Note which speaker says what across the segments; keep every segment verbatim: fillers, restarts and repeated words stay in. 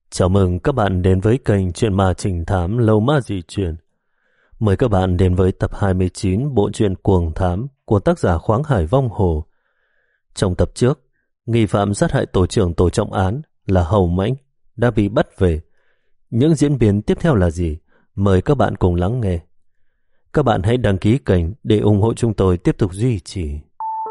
Speaker 1: Chào mừng các bạn đến với kênh Chuyện Ma Trình Thám Lâu Ma Dị Truyền. Mời các bạn đến với tập hai mươi chín bộ truyện Cuồng Thám của tác giả Khoáng Hải Vong Hồ. Trong tập trước, nghi phạm sát hại tổ trưởng tổ trọng án là Hầu Mãnh đã bị bắt về. Những diễn biến tiếp theo là gì? Mời các bạn cùng lắng nghe. Các bạn hãy đăng ký kênh để ủng hộ chúng tôi tiếp tục duy trì.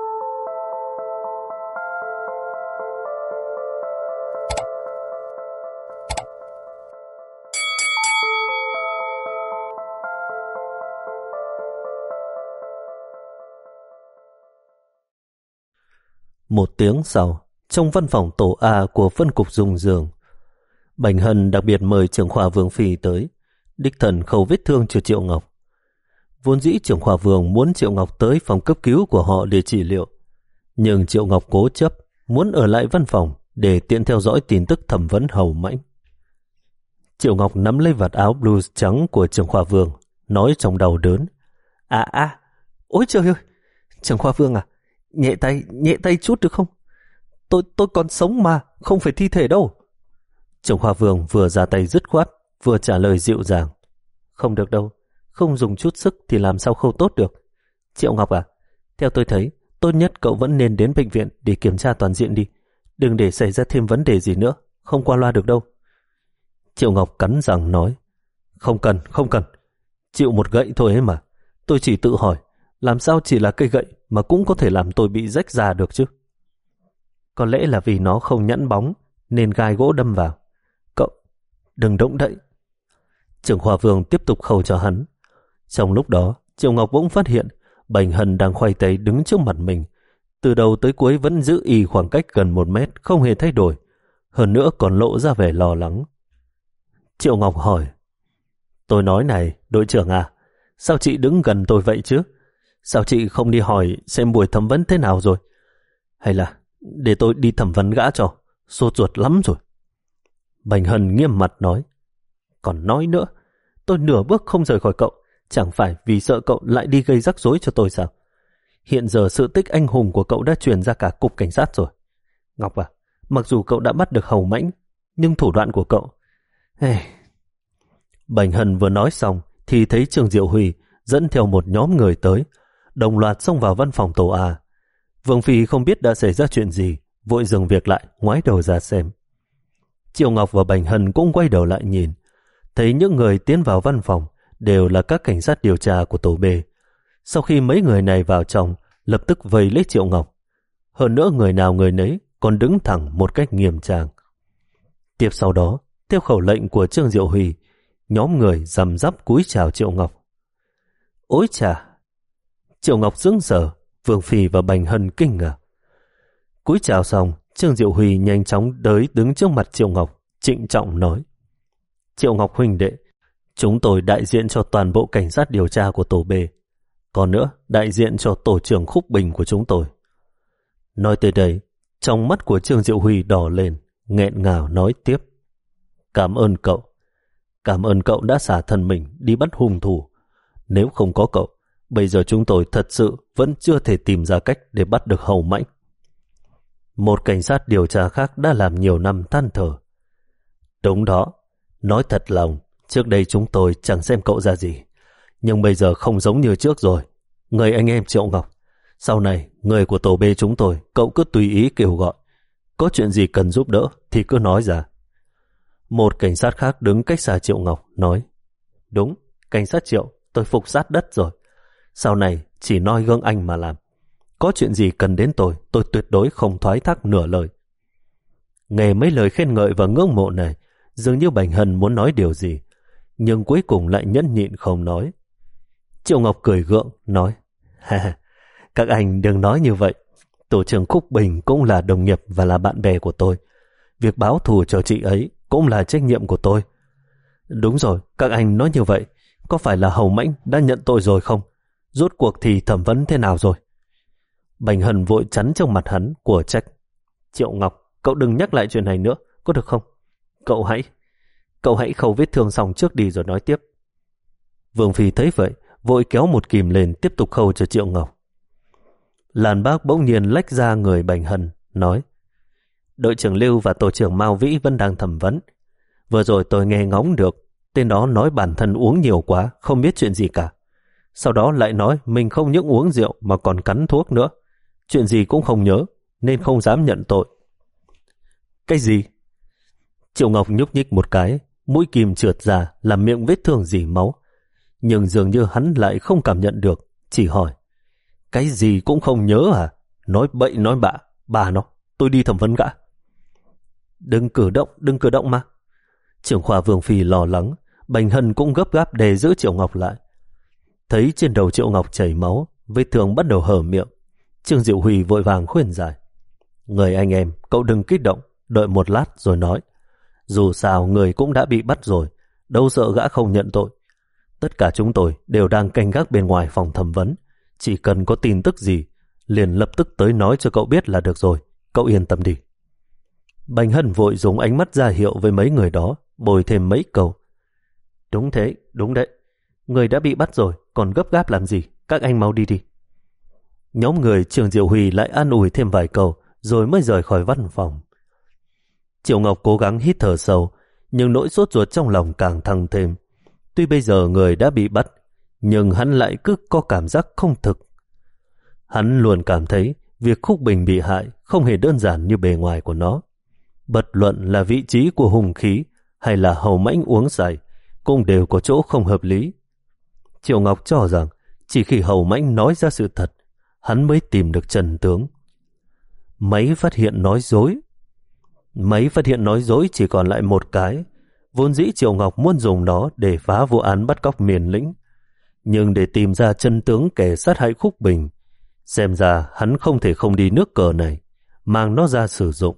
Speaker 1: Một tiếng sau, trong văn phòng tổ A của phân cục Dung Dương, Bành Hân đặc biệt mời trưởng khoa Vương Phi tới, đích thân khâu vết thương cho Triệu Ngọc. Vốn dĩ trưởng khoa Vương muốn Triệu Ngọc tới phòng cấp cứu của họ để trị liệu, nhưng Triệu Ngọc cố chấp muốn ở lại văn phòng để tiện theo dõi tin tức thẩm vấn Hầu Mãnh. Triệu Ngọc nắm lấy vạt áo blues trắng của trưởng khoa Vương, nói trong đau đớn: À à, ôi trời ơi, trưởng khoa Vương à, nhẹ tay, nhẹ tay chút được không? Tôi tôi còn sống mà, không phải thi thể đâu. Trưởng khoa Vương vừa ra tay dứt khoát, vừa trả lời dịu dàng: Không được đâu, không dùng chút sức thì làm sao khâu tốt được. Triệu Ngọc à, theo tôi thấy, tốt nhất cậu vẫn nên đến bệnh viện để kiểm tra toàn diện đi. Đừng để xảy ra thêm vấn đề gì nữa, không qua loa được đâu. Triệu Ngọc cắn răng nói: Không cần, không cần. Chịu một gậy thôi ấy mà. Tôi chỉ tự hỏi, làm sao chỉ là cây gậy mà cũng có thể làm tôi bị rách da được chứ? Có lẽ là vì nó không nhẵn bóng nên gai gỗ đâm vào. Cậu, đừng động đậy. Trưởng khoa Vương tiếp tục khâu cho hắn. Trong lúc đó, Triệu Ngọc bỗng phát hiện Bành Hân đang khoanh tay đứng trước mặt mình. Từ đầu tới cuối vẫn giữ y khoảng cách gần một mét, không hề thay đổi. Hơn nữa còn lộ ra vẻ lo lắng. Triệu Ngọc hỏi: Tôi nói này, đội trưởng à, sao chị đứng gần tôi vậy chứ? Sao chị không đi hỏi xem buổi thẩm vấn thế nào rồi? Hay là để tôi đi thẩm vấn gã cho, sốt ruột lắm rồi. Bành Hân nghiêm mặt nói: Còn nói nữa, tôi nửa bước không rời khỏi cậu, chẳng phải vì sợ cậu lại đi gây rắc rối cho tôi sao? Hiện giờ sự tích anh hùng của cậu đã truyền ra cả cục cảnh sát rồi. Ngọc à, mặc dù cậu đã bắt được Hầu Mãnh, nhưng thủ đoạn của cậu... Hey. Bành Hân vừa nói xong thì thấy Trương Diệu Huy dẫn theo một nhóm người tới, đồng loạt xông vào văn phòng tổ A. Vương Phi không biết đã xảy ra chuyện gì, vội dừng việc lại, ngoái đầu ra xem. Triệu Ngọc và Bành Hân cũng quay đầu lại nhìn, thấy những người tiến vào văn phòng đều là các cảnh sát điều tra của tổ B. Sau khi mấy người này vào trong, lập tức vây lấy Triệu Ngọc. Hơn nữa người nào người nấy còn đứng thẳng một cách nghiêm trang. Tiếp sau đó, theo khẩu lệnh của Trương Diệu Huy, nhóm người rằm rắp cúi chào Triệu Ngọc. Ôi chà! Triệu Ngọc sững sờ, Vương Phi và Bành Hân kinh ngạc. Cúi chào xong, Trương Diệu Huy nhanh chóng tới đứng trước mặt Triệu Ngọc, trịnh trọng nói: Triệu Ngọc huynh đệ, chúng tôi đại diện cho toàn bộ cảnh sát điều tra của tổ B, còn nữa đại diện cho tổ trưởng Khúc Bình của chúng tôi. Nói tới đây, trong mắt của Trương Diệu Huy đỏ lên, nghẹn ngào nói tiếp: Cảm ơn cậu, cảm ơn cậu đã xả thân mình đi bắt hung thủ. Nếu không có cậu, bây giờ chúng tôi thật sự vẫn chưa thể tìm ra cách để bắt được Hầu Mãnh. Một cảnh sát điều tra khác đã làm nhiều năm than thở: Đúng đó, nói thật lòng, trước đây chúng tôi chẳng xem cậu ra gì, nhưng bây giờ không giống như trước rồi. Người anh em Triệu Ngọc, sau này người của tổ B chúng tôi cậu cứ tùy ý kêu gọi, có chuyện gì cần giúp đỡ thì cứ nói ra. Một cảnh sát khác đứng cách xa Triệu Ngọc nói: Đúng, cảnh sát Triệu, tôi phục sát đất rồi. Sau này chỉ noi gương anh mà làm. Có chuyện gì cần đến tôi, tôi tuyệt đối không thoái thác nửa lời. Nghe mấy lời khen ngợi và ngưỡng mộ này, dường như Bành Hân muốn nói điều gì, nhưng cuối cùng lại nhẫn nhịn không nói. Triệu Ngọc cười gượng nói: Ha, các anh đừng nói như vậy. Tổ trưởng Khúc Bình cũng là đồng nghiệp và là bạn bè của tôi. Việc báo thù cho chị ấy cũng là trách nhiệm của tôi. Đúng rồi, các anh nói như vậy, có phải là Hầu Mãnh đã nhận tội rồi không? Rốt cuộc thì thẩm vấn thế nào rồi? Bành Hân vội chắn trong mặt hắn của trách: Triệu Ngọc, cậu đừng nhắc lại chuyện này nữa, có được không? Cậu hãy, cậu hãy khâu vết thương xong trước đi rồi nói tiếp. Vương Phi thấy vậy, vội kéo một kìm lên tiếp tục khâu cho Triệu Ngọc. Làn Bác bỗng nhiên lách ra người Bành Hân, nói: Đội trưởng Lưu và tổ trưởng Mao Vĩ vẫn đang thẩm vấn. Vừa rồi tôi nghe ngóng được, tên đó nói bản thân uống nhiều quá, không biết chuyện gì cả. Sau đó lại nói mình không những uống rượu mà còn cắn thuốc nữa. Chuyện gì cũng không nhớ, nên không dám nhận tội. Cái gì? Triệu Ngọc nhúc nhích một cái, mũi kim trượt ra làm miệng vết thương rỉ máu. Nhưng dường như hắn lại không cảm nhận được, chỉ hỏi. Cái gì cũng không nhớ à? Nói bậy nói bạ, bà nó, tôi đi thẩm vấn gã. Đừng cử động, đừng cử động mà. Trưởng khoa Vương Phi lo lắng, Bành Hân cũng gấp gáp để giữ Triệu Ngọc lại. Thấy trên đầu Triệu Ngọc chảy máu, vết thương bắt đầu hở miệng, Trương Diệu Huy vội vàng khuyên giải. Người anh em, cậu đừng kích động, đợi một lát rồi nói. Dù sao người cũng đã bị bắt rồi, đâu sợ gã không nhận tội. Tất cả chúng tôi đều đang canh gác bên ngoài phòng thẩm vấn, chỉ cần có tin tức gì liền lập tức tới nói cho cậu biết là được rồi, cậu yên tâm đi. Bành Hân vội dùng ánh mắt ra hiệu với mấy người đó, bồi thêm mấy câu. Đúng thế, đúng đấy, người đã bị bắt rồi, còn gấp gáp làm gì, các anh mau đi đi. Nhóm người Trương Diệu Huy lại an ủi thêm vài câu, rồi mới rời khỏi văn phòng. Triệu Ngọc cố gắng hít thở sâu, nhưng nỗi sốt ruột trong lòng càng thăng thêm. Tuy bây giờ người đã bị bắt, nhưng hắn lại cứ có cảm giác không thực. Hắn luôn cảm thấy việc Khúc Bình bị hại không hề đơn giản như bề ngoài của nó. Bất luận là vị trí của hung khí hay là Hầu Mãnh uống say, cũng đều có chỗ không hợp lý. Triệu Ngọc cho rằng chỉ khi Hầu Mãnh nói ra sự thật, hắn mới tìm được chân tướng. Máy phát hiện nói dối. Máy phát hiện nói dối chỉ còn lại một cái. Vốn dĩ Triệu Ngọc muốn dùng nó để phá vụ án bắt cóc Miền Lĩnh. Nhưng để tìm ra chân tướng kẻ sát hại Khúc Bình, xem ra hắn không thể không đi nước cờ này, mang nó ra sử dụng.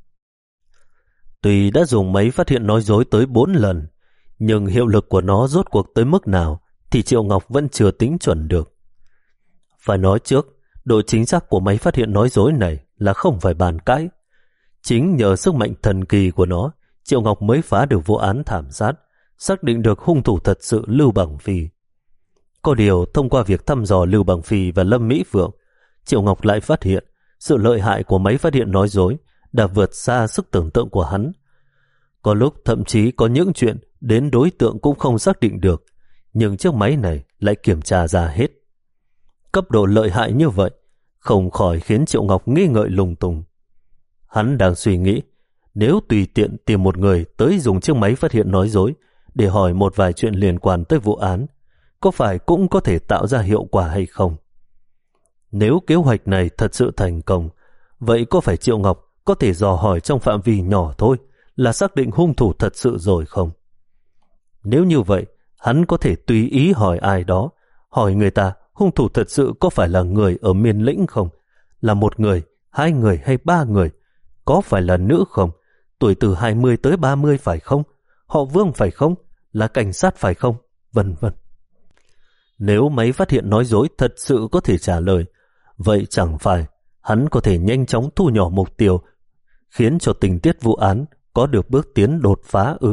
Speaker 1: Tuy đã dùng máy phát hiện nói dối tới bốn lần, nhưng hiệu lực của nó rốt cuộc tới mức nào thì Triệu Ngọc vẫn chưa tính chuẩn được. Phải nói trước, độ chính xác của máy phát hiện nói dối này là không phải bàn cãi. Chính nhờ sức mạnh thần kỳ của nó, Triệu Ngọc mới phá được vụ án thảm sát, xác định được hung thủ thật sự Lưu Bằng Phi. Có điều, thông qua việc thăm dò Lưu Bằng Phi và Lâm Mỹ Phượng, Triệu Ngọc lại phát hiện sự lợi hại của máy phát hiện nói dối đã vượt xa sức tưởng tượng của hắn. Có lúc thậm chí có những chuyện đến đối tượng cũng không xác định được, nhưng chiếc máy này lại kiểm tra ra hết. Cấp độ lợi hại như vậy không khỏi khiến Triệu Ngọc nghi ngợi lung tung. Hắn đang suy nghĩ, nếu tùy tiện tìm một người tới dùng chiếc máy phát hiện nói dối để hỏi một vài chuyện liên quan tới vụ án, có phải cũng có thể tạo ra hiệu quả hay không? Nếu kế hoạch này thật sự thành công, vậy có phải Triệu Ngọc có thể dò hỏi trong phạm vi nhỏ thôi là xác định hung thủ thật sự rồi không? Nếu như vậy, hắn có thể tùy ý hỏi ai đó, hỏi người ta hung thủ thật sự có phải là người ở Miền Lĩnh không? Là một người, hai người hay ba người? Có phải là nữ không? Tuổi từ hai mươi tới ba mươi phải không? Họ Vương phải không? Là cảnh sát phải không? Vân vân. Nếu máy phát hiện nói dối thật sự có thể trả lời, vậy chẳng phải hắn có thể nhanh chóng thu nhỏ mục tiêu, khiến cho tình tiết vụ án có được bước tiến đột phá ư?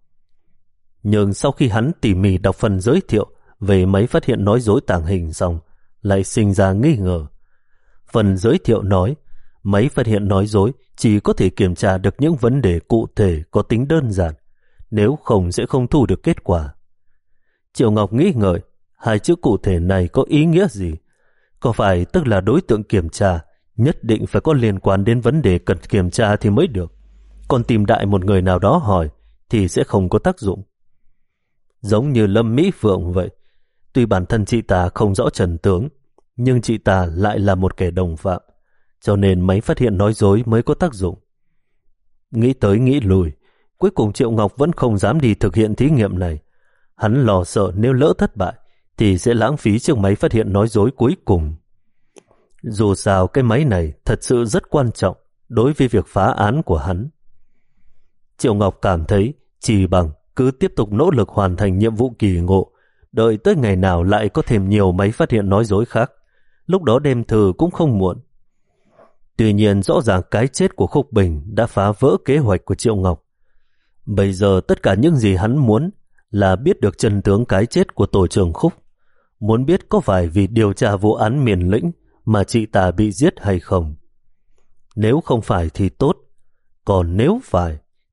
Speaker 1: Nhưng sau khi hắn tỉ mỉ đọc phần giới thiệu về máy phát hiện nói dối tàng hình xong, lại sinh ra nghi ngờ. Phần giới thiệu nói, máy phát hiện nói dối chỉ có thể kiểm tra được những vấn đề cụ thể có tính đơn giản, nếu không sẽ không thu được kết quả. Triệu Ngọc nghĩ ngợi, hai chữ cụ thể này có ý nghĩa gì? Có phải tức là đối tượng kiểm tra nhất định phải có liên quan đến vấn đề cần kiểm tra thì mới được, còn tìm đại một người nào đó hỏi thì sẽ không có tác dụng? Giống như Lâm Mỹ Phượng vậy, tuy bản thân chị ta không rõ trần tướng, nhưng chị ta lại là một kẻ đồng phạm, cho nên máy phát hiện nói dối mới có tác dụng. Nghĩ tới nghĩ lui, cuối cùng Triệu Ngọc vẫn không dám đi thực hiện thí nghiệm này. Hắn lo sợ nếu lỡ thất bại thì sẽ lãng phí chiếc máy phát hiện nói dối cuối cùng. Dù sao cái máy này thật sự rất quan trọng đối với việc phá án của hắn. Triệu Ngọc cảm thấy chỉ bằng cứ tiếp tục nỗ lực hoàn thành nhiệm vụ kỳ ngộ, đợi tới ngày nào lại có thêm nhiều máy phát hiện nói dối khác, lúc đó đem thử cũng không muộn. Tuy nhiên rõ ràng cái chết của Khúc Bình đã phá vỡ kế hoạch của Triệu Ngọc. Bây giờ tất cả những gì hắn muốn là biết được chân tướng cái chết của tổ trưởng Khúc, muốn biết có phải vì điều tra vụ án Miền Lĩnh mà chị ta bị giết hay không. Nếu không phải thì tốt, còn nếu phải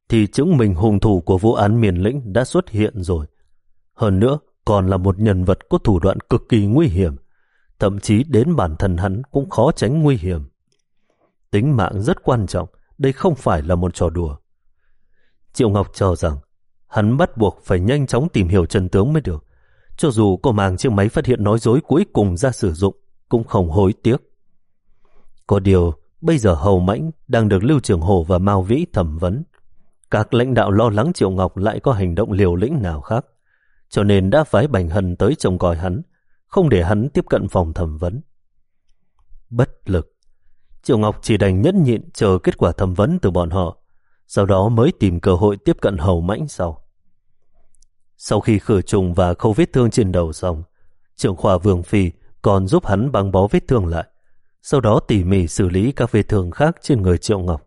Speaker 1: thì chứng minh hung thủ của vụ án Miền Lĩnh đã xuất hiện rồi. Hơn nữa, còn là một nhân vật có thủ đoạn cực kỳ nguy hiểm, thậm chí đến bản thân hắn cũng khó tránh nguy hiểm. Tính mạng rất quan trọng, đây không phải là một trò đùa. Triệu Ngọc cho rằng hắn bắt buộc phải nhanh chóng tìm hiểu chân tướng mới được. Cho dù có mang chiếc máy phát hiện nói dối cuối cùng ra sử dụng, cũng không hối tiếc. Có điều, bây giờ Hầu Mãnh đang được Lưu Trường Hổ và Mao Vĩ thẩm vấn. Các lãnh đạo lo lắng Triệu Ngọc lại có hành động liều lĩnh nào khác, cho nên đã phái Bành Hân tới trông coi hắn, không để hắn tiếp cận phòng thẩm vấn. Bất lực, Triệu Ngọc chỉ đành nhẫn nhịn chờ kết quả thẩm vấn từ bọn họ, sau đó mới tìm cơ hội tiếp cận Hầu Mãnh sau. Sau khi khử trùng và khâu vết thương trên đầu xong, trưởng khoa Vương Phi còn giúp hắn băng bó vết thương lại, sau đó tỉ mỉ xử lý các vết thương khác trên người Triệu Ngọc.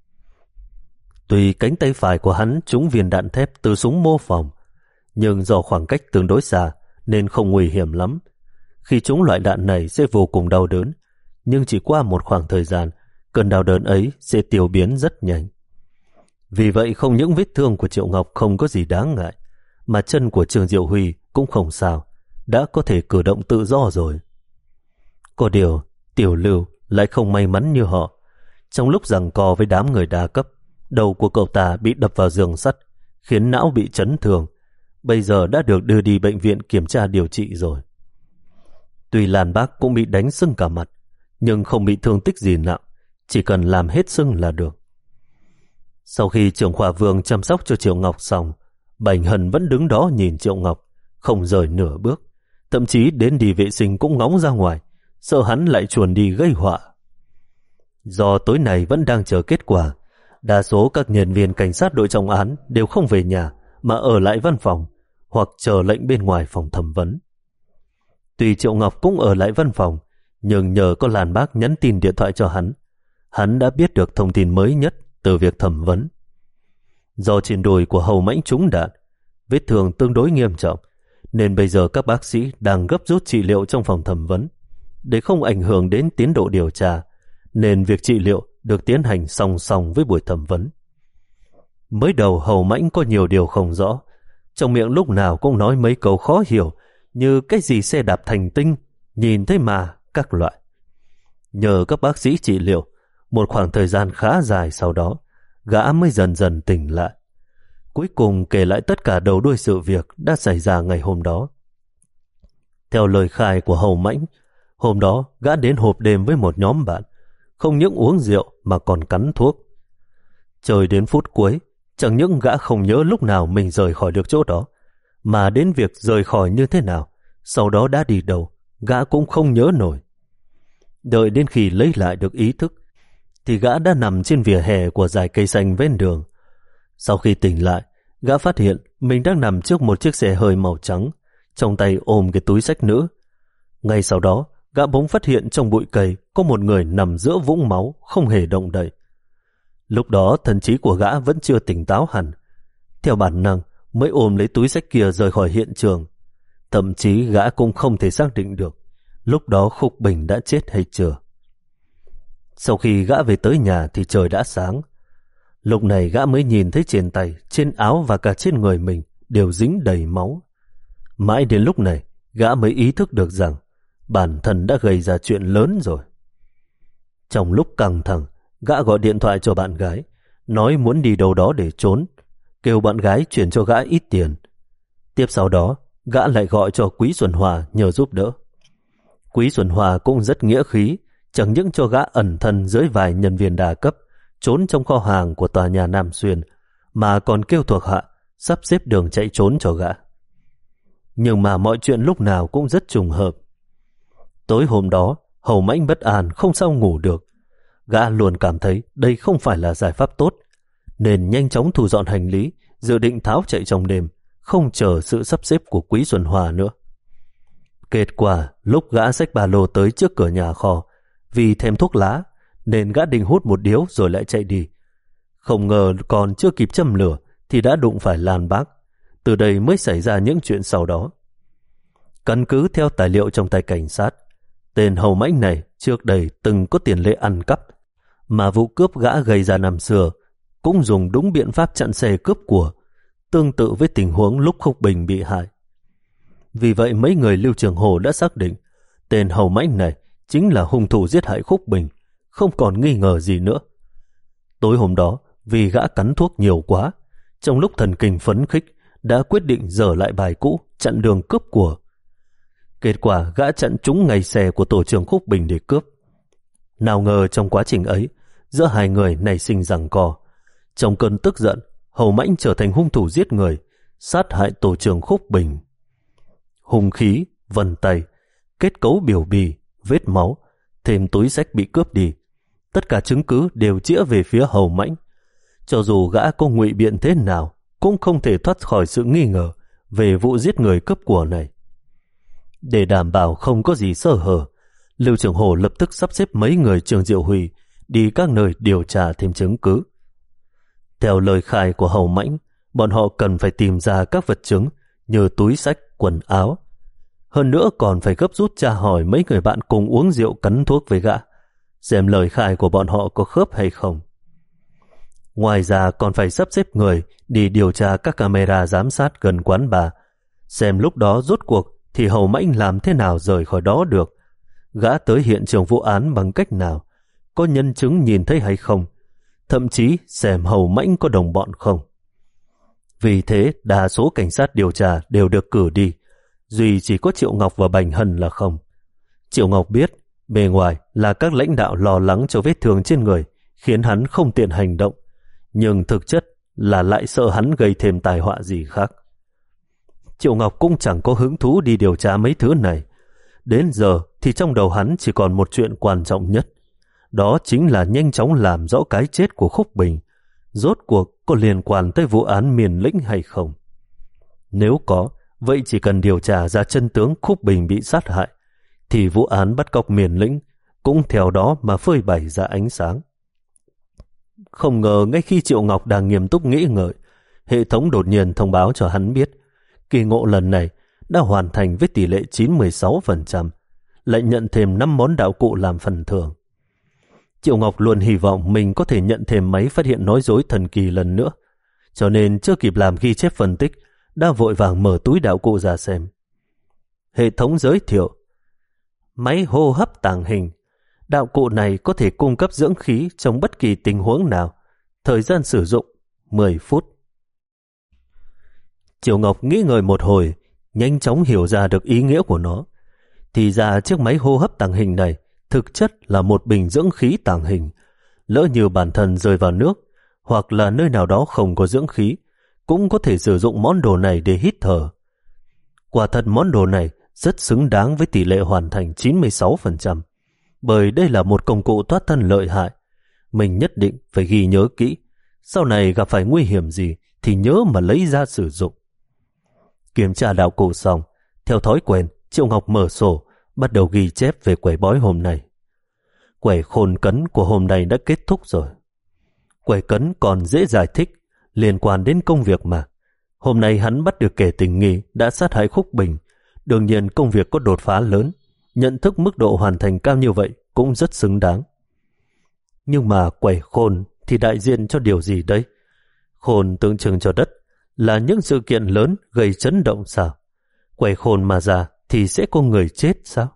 Speaker 1: Tuy cánh tay phải của hắn trúng viên đạn thép từ súng mô phỏng, nhưng do khoảng cách tương đối xa nên không nguy hiểm lắm. Khi trúng loại đạn này sẽ vô cùng đau đớn, nhưng chỉ qua một khoảng thời gian, cơn đau đớn ấy sẽ tiêu biến rất nhanh. Vì vậy không những vết thương của Triệu Ngọc không có gì đáng ngại, mà chân của Trương Diệu Huy cũng không sao, đã có thể cử động tự do rồi. Có điều, Tiểu Lưu lại không may mắn như họ. Trong lúc giằng co với đám người đa cấp, đầu của cậu ta bị đập vào giường sắt, khiến não bị chấn thương. Bây giờ đã được đưa đi bệnh viện kiểm tra điều trị rồi. Tuy Lan Bác cũng bị đánh sưng cả mặt, nhưng không bị thương tích gì nặng, chỉ cần làm hết sưng là được. Sau khi trưởng khoa Vương chăm sóc cho Triệu Ngọc xong, Bành Hân vẫn đứng đó nhìn Triệu Ngọc, không rời nửa bước, thậm chí đến đi vệ sinh cũng ngóng ra ngoài, sợ hắn lại chuồn đi gây họa. Do tối nay vẫn đang chờ kết quả, đa số các nhân viên cảnh sát đội trọng án đều không về nhà mà ở lại văn phòng hoặc chờ lệnh bên ngoài phòng thẩm vấn. Tuy Triệu Ngọc cũng ở lại văn phòng, nhưng nhờ có Lan Bác nhắn tin điện thoại cho hắn, hắn đã biết được thông tin mới nhất từ việc thẩm vấn. Do trên đùi của Hầu Mãnh trúng đạn, vết thương tương đối nghiêm trọng, nên bây giờ các bác sĩ đang gấp rút trị liệu trong phòng thẩm vấn. Để không ảnh hưởng đến tiến độ điều tra, nên việc trị liệu được tiến hành song song với buổi thẩm vấn. Mới đầu Hầu Mãnh có nhiều điều không rõ, trong miệng lúc nào cũng nói mấy câu khó hiểu như cái gì xe đạp thành tinh, nhìn thấy mà, các loại. Nhờ các bác sĩ trị liệu, một khoảng thời gian khá dài sau đó, gã mới dần dần tỉnh lại. Cuối cùng kể lại tất cả đầu đuôi sự việc đã xảy ra ngày hôm đó. Theo lời khai của Hầu Mãnh, hôm đó gã đến hộp đêm với một nhóm bạn, không những uống rượu mà còn cắn thuốc. Chơi đến phút cuối, chẳng những gã không nhớ lúc nào mình rời khỏi được chỗ đó, mà đến việc rời khỏi như thế nào, sau đó đã đi đâu, gã cũng không nhớ nổi. Đợi đến khi lấy lại được ý thức, thì gã đã nằm trên vỉa hè của dải cây xanh ven đường. Sau khi tỉnh lại, gã phát hiện mình đang nằm trước một chiếc xe hơi màu trắng, trong tay ôm cái túi xách nữ. Ngay sau đó, gã bỗng phát hiện trong bụi cây có một người nằm giữa vũng máu, không hề động đậy. Lúc đó thần trí của gã vẫn chưa tỉnh táo hẳn, theo bản năng mới ôm lấy túi xách kia rời khỏi hiện trường. Thậm chí gã cũng không thể xác định được lúc đó Khúc Bình đã chết hay chưa. Sau khi gã về tới nhà thì trời đã sáng. Lúc này gã mới nhìn thấy trên tay, trên áo và cả trên người mình đều dính đầy máu. Mãi đến lúc này, gã mới ý thức được rằng bản thân đã gây ra chuyện lớn rồi. Trong lúc căng thẳng, gã gọi điện thoại cho bạn gái, nói muốn đi đâu đó để trốn, kêu bạn gái chuyển cho gã ít tiền. Tiếp sau đó, gã lại gọi cho Quý Xuân Hòa nhờ giúp đỡ. Quý Xuân Hòa cũng rất nghĩa khí, chẳng những cho gã ẩn thân dưới vài nhân viên đa cấp, trốn trong kho hàng của tòa nhà Nam Xuyên, mà còn kêu thuộc hạ sắp xếp đường chạy trốn cho gã. Nhưng mà mọi chuyện lúc nào cũng rất trùng hợp. Tối hôm đó, Hầu Mãnh bất an không sao ngủ được. Gã luôn cảm thấy đây không phải là giải pháp tốt, nên nhanh chóng thu dọn hành lý, dự định tháo chạy trong đêm, không chờ sự sắp xếp của Quý Xuân Hòa nữa. Kết quả, lúc gã xách ba lô tới trước cửa nhà kho, vì thèm thuốc lá, nên gã định hút một điếu rồi lại chạy đi. Không ngờ còn chưa kịp châm lửa thì đã đụng phải Lan Bác. Từ đây mới xảy ra những chuyện sau đó. Căn cứ theo tài liệu trong tay cảnh sát, tên Hầu Mãnh này trước đây từng có tiền lệ ăn cắp, mà vụ cướp gã gây ra năm xưa cũng dùng đúng biện pháp chặn xe cướp của, tương tự với tình huống lúc Khúc Bình bị hại. Vì vậy mấy người Lưu Trường Hồ đã xác định tên Hầu Mãnh này chính là hung thủ giết hại Khúc Bình, không còn nghi ngờ gì nữa. Tối hôm đó, vì gã cắn thuốc nhiều quá, trong lúc thần kinh phấn khích đã quyết định dở lại bài cũ chặn đường cướp của. Kết quả gã chặn trúng ngay xe của tổ trưởng Khúc Bình để cướp. Nào ngờ trong quá trình ấy, giữa hai người nảy sinh giằng co. Trong cơn tức giận, Hầu Mãnh trở thành hung thủ giết người, sát hại tổ trưởng Khúc Bình. Hung khí, vân tay, kết cấu biểu bì, vết máu, thêm túi xách bị cướp đi. Tất cả chứng cứ đều chĩa về phía Hầu Mãnh. Cho dù gã có ngụy biện thế nào, cũng không thể thoát khỏi sự nghi ngờ về vụ giết người cướp của này. Để đảm bảo không có gì sơ hở, Lưu Trường Hồ lập tức sắp xếp mấy người Trường Diệu Huy đi các nơi điều tra thêm chứng cứ. Theo lời khai của Hầu Mãnh, bọn họ cần phải tìm ra các vật chứng như túi xách, quần áo. Hơn nữa còn phải gấp rút tra hỏi mấy người bạn cùng uống rượu cắn thuốc với gã, xem lời khai của bọn họ có khớp hay không. Ngoài ra còn phải sắp xếp người đi điều tra các camera giám sát gần quán bar, xem lúc đó rốt cuộc thì Hầu Mãnh làm thế nào rời khỏi đó được, gã tới hiện trường vụ án bằng cách nào, có nhân chứng nhìn thấy hay không, thậm chí xem Hầu Mãnh có đồng bọn không. Vì thế đa số cảnh sát điều tra đều được cử đi, duy chỉ có Triệu Ngọc và Bành Hân là không. Triệu Ngọc biết bề ngoài là các lãnh đạo lo lắng cho vết thương trên người khiến hắn không tiện hành động, nhưng thực chất là lại sợ hắn gây thêm tai họa gì khác. Triệu Ngọc cũng chẳng có hứng thú đi điều tra mấy thứ này. Đến giờ thì trong đầu hắn chỉ còn một chuyện quan trọng nhất, đó chính là nhanh chóng làm rõ cái chết của Khúc Bình rốt cuộc có liên quan tới vụ án Miền Lĩnh hay không. Nếu có, vậy chỉ cần điều tra ra chân tướng Khúc Bình bị sát hại, thì vụ án bắt cóc Miền Lĩnh cũng theo đó mà phơi bày ra ánh sáng. Không ngờ ngay khi Triệu Ngọc đang nghiêm túc nghĩ ngợi, hệ thống đột nhiên thông báo cho hắn biết kỳ ngộ lần này đã hoàn thành với tỷ lệ chín mươi sáu phần trăm, lại nhận thêm năm món đạo cụ làm phần thưởng. Triệu Ngọc luôn hy vọng mình có thể nhận thêm máy phát hiện nói dối thần kỳ lần nữa, cho nên chưa kịp làm ghi chép phân tích, đã vội vàng mở túi đạo cụ ra xem. Hệ thống giới thiệu: máy hô hấp tàng hình. Đạo cụ này có thể cung cấp dưỡng khí trong bất kỳ tình huống nào. Thời gian sử dụng mười phút. Triệu Ngọc nghĩ ngợi một hồi, nhanh chóng hiểu ra được ý nghĩa của nó. Thì ra chiếc máy hô hấp tàng hình này thực chất là một bình dưỡng khí tàng hình. Lỡ như bản thân rơi vào nước hoặc là nơi nào đó không có dưỡng khí, cũng có thể sử dụng món đồ này để hít thở. Quả thật món đồ này rất xứng đáng với tỷ lệ hoàn thành chín mươi sáu phần trăm, bởi đây là một công cụ thoát thân lợi hại. Mình nhất định phải ghi nhớ kỹ, sau này gặp phải nguy hiểm gì thì nhớ mà lấy ra sử dụng. Kiểm tra đạo cụ xong, theo thói quen, Triệu Ngọc mở sổ, bắt đầu ghi chép về quẻ bói hôm nay. Quẻ khôn cấn của hôm nay đã kết thúc rồi. Quẻ cấn còn dễ giải thích, liên quan đến công việc mà. Hôm nay hắn bắt được kẻ tình nghi đã sát hại Khúc Bình. Đương nhiên công việc có đột phá lớn, nhận thức mức độ hoàn thành cao như vậy cũng rất xứng đáng. Nhưng mà quẻ khôn thì đại diện cho điều gì đấy? Khôn tượng trưng cho đất, là những sự kiện lớn gây chấn động sao? Quẻ khôn mà ra thì sẽ có người chết sao?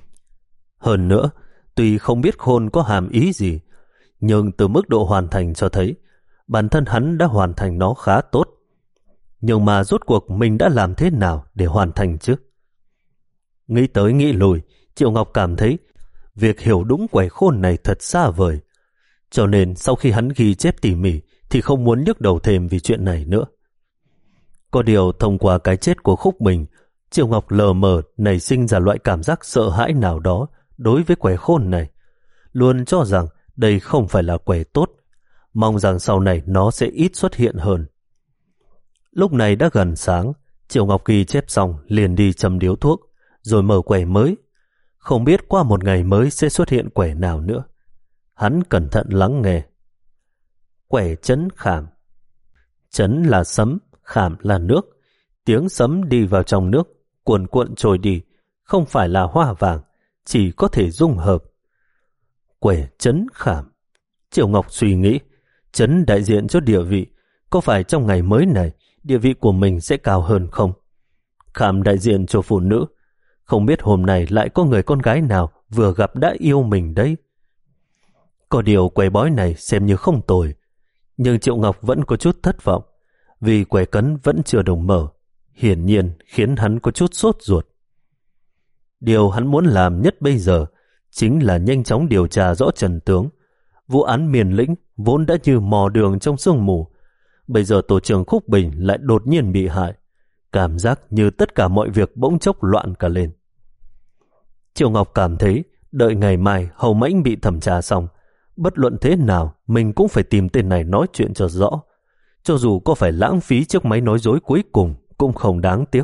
Speaker 1: Hơn nữa, tuy không biết khôn có hàm ý gì, nhưng từ mức độ hoàn thành cho thấy bản thân hắn đã hoàn thành nó khá tốt. Nhưng mà rốt cuộc mình đã làm thế nào để hoàn thành chứ? Nghĩ tới nghĩ lùi, Triệu Ngọc cảm thấy việc hiểu đúng quẻ khôn này thật xa vời. Cho nên sau khi hắn ghi chép tỉ mỉ thì không muốn nhức đầu thêm vì chuyện này nữa. Có điều thông qua cái chết của Khúc Bình, Triệu Ngọc lờ mờ nảy sinh ra loại cảm giác sợ hãi nào đó đối với quẻ khôn này. Luôn cho rằng đây không phải là quẻ tốt, mong rằng sau này nó sẽ ít xuất hiện hơn. Lúc này đã gần sáng, Triệu Ngọc ghi chép xong liền đi châm điếu thuốc, rồi mở quẻ mới. Không biết qua một ngày mới sẽ xuất hiện quẻ nào nữa. Hắn cẩn thận lắng nghe. Quẻ chấn khảm. Chấn là sấm, khảm là nước. Tiếng sấm đi vào trong nước, cuồn cuộn trôi đi, không phải là hoa vàng, chỉ có thể dung hợp. Quẻ chấn khảm. Triệu Ngọc suy nghĩ, Trấn đại diện cho địa vị, có phải trong ngày mới này địa vị của mình sẽ cao hơn không? Khảm đại diện cho phụ nữ, không biết hôm nay lại có người con gái nào vừa gặp đã yêu mình đấy. Có điều quầy bói này xem như không tồi, nhưng Triệu Ngọc vẫn có chút thất vọng, vì quầy cấn vẫn chưa đồng mở, hiển nhiên khiến hắn có chút sốt ruột. Điều hắn muốn làm nhất bây giờ chính là nhanh chóng điều tra rõ trần tướng. Vụ án Miền Lĩnh vốn đã như mò đường trong sương mù, bây giờ tổ trưởng Khúc Bình lại đột nhiên bị hại, cảm giác như tất cả mọi việc bỗng chốc loạn cả lên. Triệu Ngọc cảm thấy đợi ngày mai Hầu Mãnh bị thẩm tra xong, bất luận thế nào mình cũng phải tìm tên này nói chuyện cho rõ, cho dù có phải lãng phí chiếc máy nói dối cuối cùng cũng không đáng tiếc.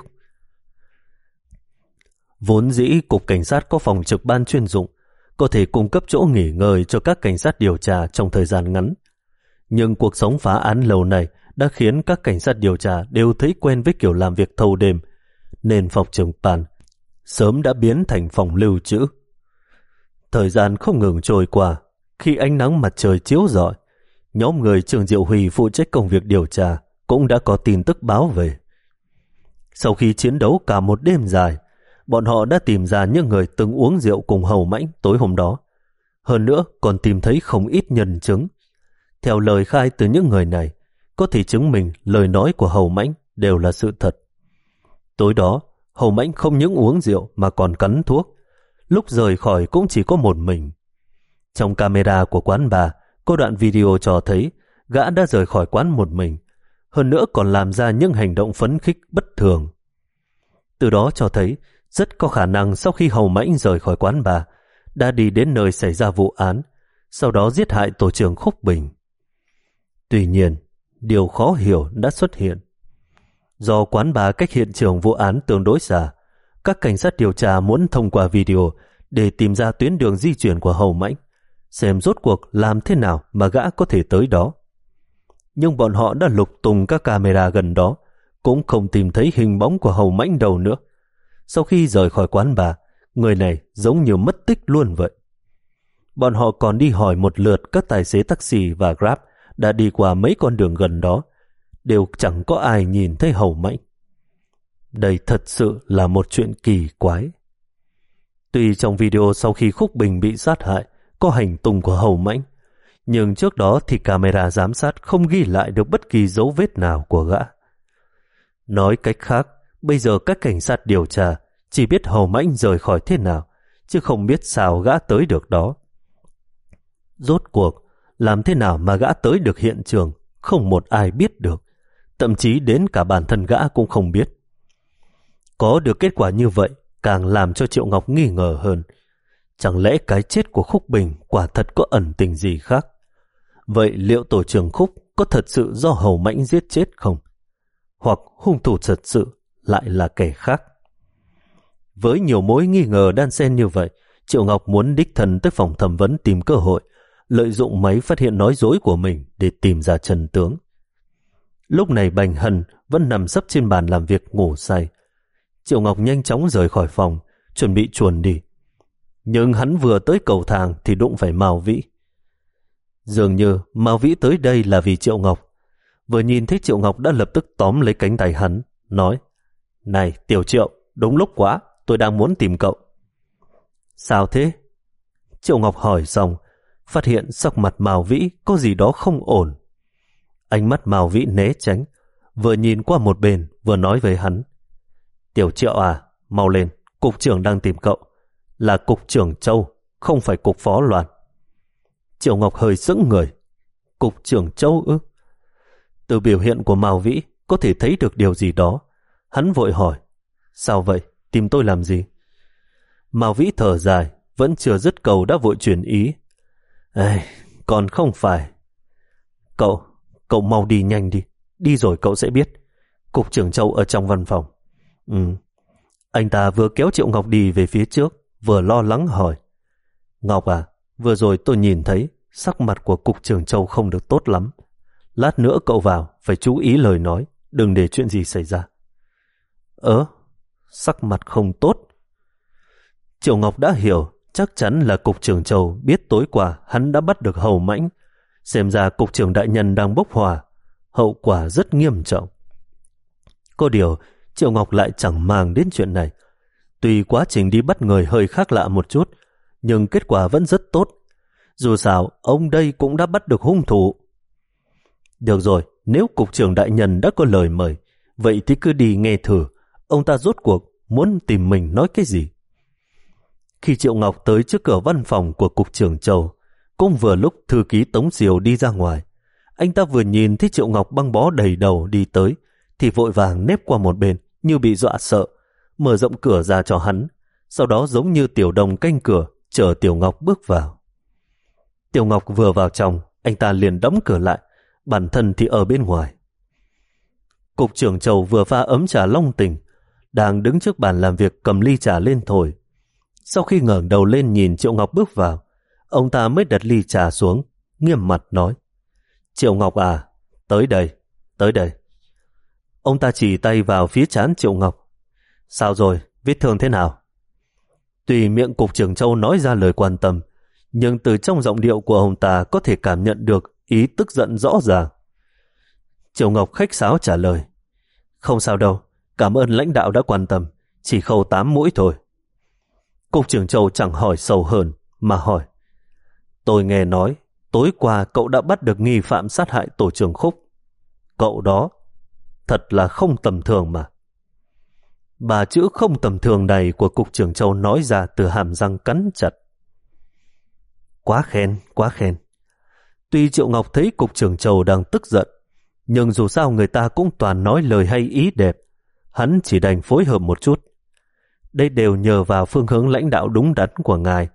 Speaker 1: Vốn dĩ Cục Cảnh sát có phòng trực ban chuyên dụng, có thể cung cấp chỗ nghỉ ngơi cho các cảnh sát điều tra trong thời gian ngắn. Nhưng cuộc sống phá án lâu này đã khiến các cảnh sát điều tra đều thấy quen với kiểu làm việc thâu đêm, nên phòng trực ban sớm đã biến thành phòng lưu trữ. Thời gian không ngừng trôi qua, khi ánh nắng mặt trời chiếu rọi, nhóm người Trương Diệu Huy phụ trách công việc điều tra cũng đã có tin tức báo về. Sau khi chiến đấu cả một đêm dài, bọn họ đã tìm ra những người từng uống rượu cùng Hầu Mãnh tối hôm đó. Hơn nữa còn tìm thấy không ít nhân chứng. Theo lời khai từ những người này, có thể chứng minh lời nói của Hầu Mãnh đều là sự thật. Tối đó, Hầu Mãnh không những uống rượu mà còn cắn thuốc. Lúc rời khỏi cũng chỉ có một mình. Trong camera của quán bar có đoạn video cho thấy gã đã rời khỏi quán một mình, hơn nữa còn làm ra những hành động phấn khích bất thường. Từ đó cho thấy rất có khả năng sau khi Hầu Mãnh rời khỏi quán bar đã đi đến nơi xảy ra vụ án, sau đó giết hại tổ trưởng Khúc Bình. Tuy nhiên, điều khó hiểu đã xuất hiện. Do quán bar cách hiện trường vụ án tương đối xa, các cảnh sát điều tra muốn thông qua video để tìm ra tuyến đường di chuyển của Hầu Mãnh, xem rốt cuộc làm thế nào mà gã có thể tới đó. Nhưng bọn họ đã lục tung các camera gần đó, cũng không tìm thấy hình bóng của Hầu Mãnh đâu nữa. Sau khi rời khỏi quán bar, người này giống như mất tích luôn vậy. Bọn họ còn đi hỏi một lượt các tài xế taxi và Grab đã đi qua mấy con đường gần đó, đều chẳng có ai nhìn thấy Hầu Mãnh. Đây thật sự là một chuyện kỳ quái. Tuy trong video sau khi Khúc Bình bị sát hại có hành tung của Hầu Mãnh, nhưng trước đó thì camera giám sát không ghi lại được bất kỳ dấu vết nào của gã. Nói cách khác, bây giờ các cảnh sát điều tra chỉ biết Hầu Mãnh rời khỏi thế nào, chứ không biết sao gã tới được đó. Rốt cuộc, làm thế nào mà gã tới được hiện trường, không một ai biết được, thậm chí đến cả bản thân gã cũng không biết. Có được kết quả như vậy càng làm cho Triệu Ngọc nghi ngờ hơn. Chẳng lẽ cái chết của Khúc Bình quả thật có ẩn tình gì khác? Vậy liệu tổ trưởng Khúc có thật sự do Hầu Mãnh giết chết không? Hoặc hung thủ thật sự lại là kẻ khác? Với nhiều mối nghi ngờ đan xen như vậy, Triệu Ngọc muốn đích thân tới phòng thẩm vấn tìm cơ hội, lợi dụng máy phát hiện nói dối của mình để tìm ra chân tướng. Lúc này Bành Hân vẫn nằm sấp trên bàn làm việc ngủ say. Triệu Ngọc nhanh chóng rời khỏi phòng, chuẩn bị chuồn đi. Nhưng hắn vừa tới cầu thang thì đụng phải Mao Vĩ. Dường như Mao Vĩ tới đây là vì Triệu Ngọc. Vừa nhìn thấy Triệu Ngọc đã lập tức tóm lấy cánh tay hắn, nói: "Này Tiểu Triệu, đúng lúc quá, tôi đang muốn tìm cậu." "Sao thế?" Triệu Ngọc hỏi xong, phát hiện sắc mặt Mao Vĩ có gì đó không ổn. Ánh mắt Mao Vĩ né tránh, vừa nhìn qua một bên vừa nói với hắn: "Tiểu Triệu à, mau lên, cục trưởng đang tìm cậu. Là cục trưởng Châu, không phải cục phó Loan." Triệu Ngọc hơi sững người. Cục trưởng Châu ư? Từ biểu hiện của Mao Vĩ có thể thấy được điều gì đó. Hắn vội hỏi: "Sao vậy? Tìm tôi làm gì?" Mao Vĩ thở dài, vẫn chưa dứt câu đã vội chuyển ý: "Ê, còn không phải. Cậu, cậu mau đi nhanh đi. Đi rồi cậu sẽ biết. Cục trưởng Châu ở trong văn phòng." Ừ. Anh ta vừa kéo Triệu Ngọc đi về phía trước, vừa lo lắng hỏi: "Ngọc à, vừa rồi tôi nhìn thấy sắc mặt của cục trưởng Châu không được tốt lắm. Lát nữa cậu vào phải chú ý lời nói, đừng để chuyện gì xảy ra." "Ớ, sắc mặt không tốt." Triệu Ngọc đã hiểu, chắc chắn là cục trưởng Châu biết tối qua hắn đã bắt được Hầu Mãnh, Xem ra cục trưởng đại nhân đang bốc hỏa, hậu quả rất nghiêm trọng. Có điều, Triệu Ngọc lại chẳng màng đến chuyện này. Tuy quá trình đi bắt người hơi khác lạ một chút, nhưng kết quả vẫn rất tốt. Dù sao, ông đây cũng đã bắt được hung thủ. Được rồi, nếu cục trưởng đại nhân đã có lời mời, vậy thì cứ đi nghe thử, ông ta rốt cuộc muốn tìm mình nói cái gì. Khi Triệu Ngọc tới trước cửa văn phòng của cục trưởng Châu, cũng vừa lúc thư ký Tống Diều đi ra ngoài. Anh ta vừa nhìn thấy Triệu Ngọc băng bó đầy đầu đi tới, thì vội vàng nép qua một bên như bị dọa sợ, mở rộng cửa ra cho hắn, sau đó giống như tiểu đồng canh cửa, chờ Tiểu Ngọc bước vào. Tiểu Ngọc vừa vào trong, anh ta liền đóng cửa lại, bản thân thì ở bên ngoài. Cục trưởng Châu vừa pha ấm trà long tình, đang đứng trước bàn làm việc cầm ly trà lên thổi. Sau khi ngẩng đầu lên nhìn Triệu Ngọc bước vào, ông ta mới đặt ly trà xuống, nghiêm mặt nói: Triệu Ngọc à, tới đây, tới đây. Ông ta chỉ tay vào phía trán Triệu Ngọc. Sao rồi, vết thương thế nào? Tuy miệng cục trưởng Châu nói ra lời quan tâm, nhưng từ trong giọng điệu của ông ta có thể cảm nhận được ý tức giận rõ ràng. Triệu Ngọc khách sáo trả lời: Không sao đâu, cảm ơn lãnh đạo đã quan tâm, chỉ khâu tám mũi thôi. Cục trưởng Châu chẳng hỏi sâu hơn, mà hỏi: Tôi nghe nói, tối qua cậu đã bắt được nghi phạm sát hại tổ trưởng Khúc. Cậu đó, thật là không tầm thường mà. Bà chữ không tầm thường này của cục trưởng Châu nói ra từ hàm răng cắn chặt. Quá khen, quá khen. Tuy Triệu Ngọc thấy cục trưởng Châu đang tức giận, nhưng dù sao người ta cũng toàn nói lời hay ý đẹp, hắn chỉ đành phối hợp một chút. Đây đều nhờ vào phương hướng lãnh đạo đúng đắn của ngài.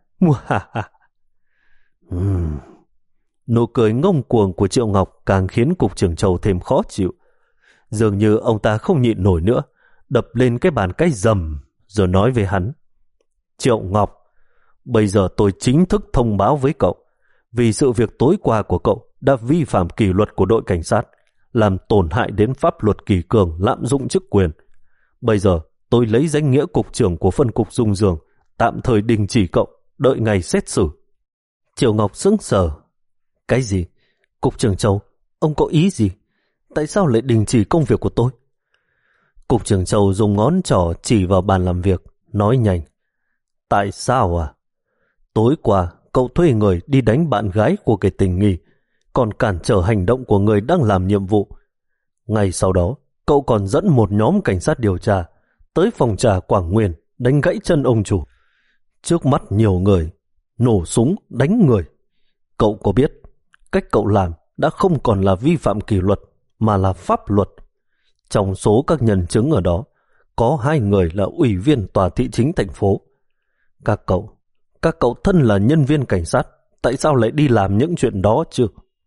Speaker 1: uhm. Nụ cười ngông cuồng của Triệu Ngọc càng khiến cục trưởng Châu thêm khó chịu. Dường như ông ta không nhịn nổi nữa, đập lên cái bàn cái rầm rồi nói với hắn: Triệu Ngọc, bây giờ tôi chính thức thông báo với cậu, vì sự việc tối qua của cậu đã vi phạm kỷ luật của đội cảnh sát, làm tổn hại đến pháp luật kỷ cương, lạm dụng chức quyền. Bây giờ tôi lấy danh nghĩa cục trưởng của phân cục Dung Dương, tạm thời đình chỉ cậu, đợi ngày xét xử. Triệu Ngọc sững sờ. Cái gì? Cục trưởng Châu, ông có ý gì? Tại sao lại đình chỉ công việc của tôi? Cục trưởng Châu dùng ngón trỏ chỉ vào bàn làm việc, nói nhanh: Tại sao à? Tối qua, cậu thuê người đi đánh bạn gái của kẻ tình nghi, còn cản trở hành động của người đang làm nhiệm vụ. Ngay sau đó, cậu còn dẫn một nhóm cảnh sát điều tra tới phòng trà Quảng Nguyên đánh gãy chân ông chủ. Trước mắt nhiều người, nổ súng đánh người. Cậu có biết, cách cậu làm đã không còn là vi phạm kỷ luật, mà là pháp luật. Trong số các nhân chứng ở đó, có hai người là ủy viên tòa thị chính thành phố. Các cậu, các cậu thân là nhân viên cảnh sát, tại sao lại đi làm những chuyện đó chứ?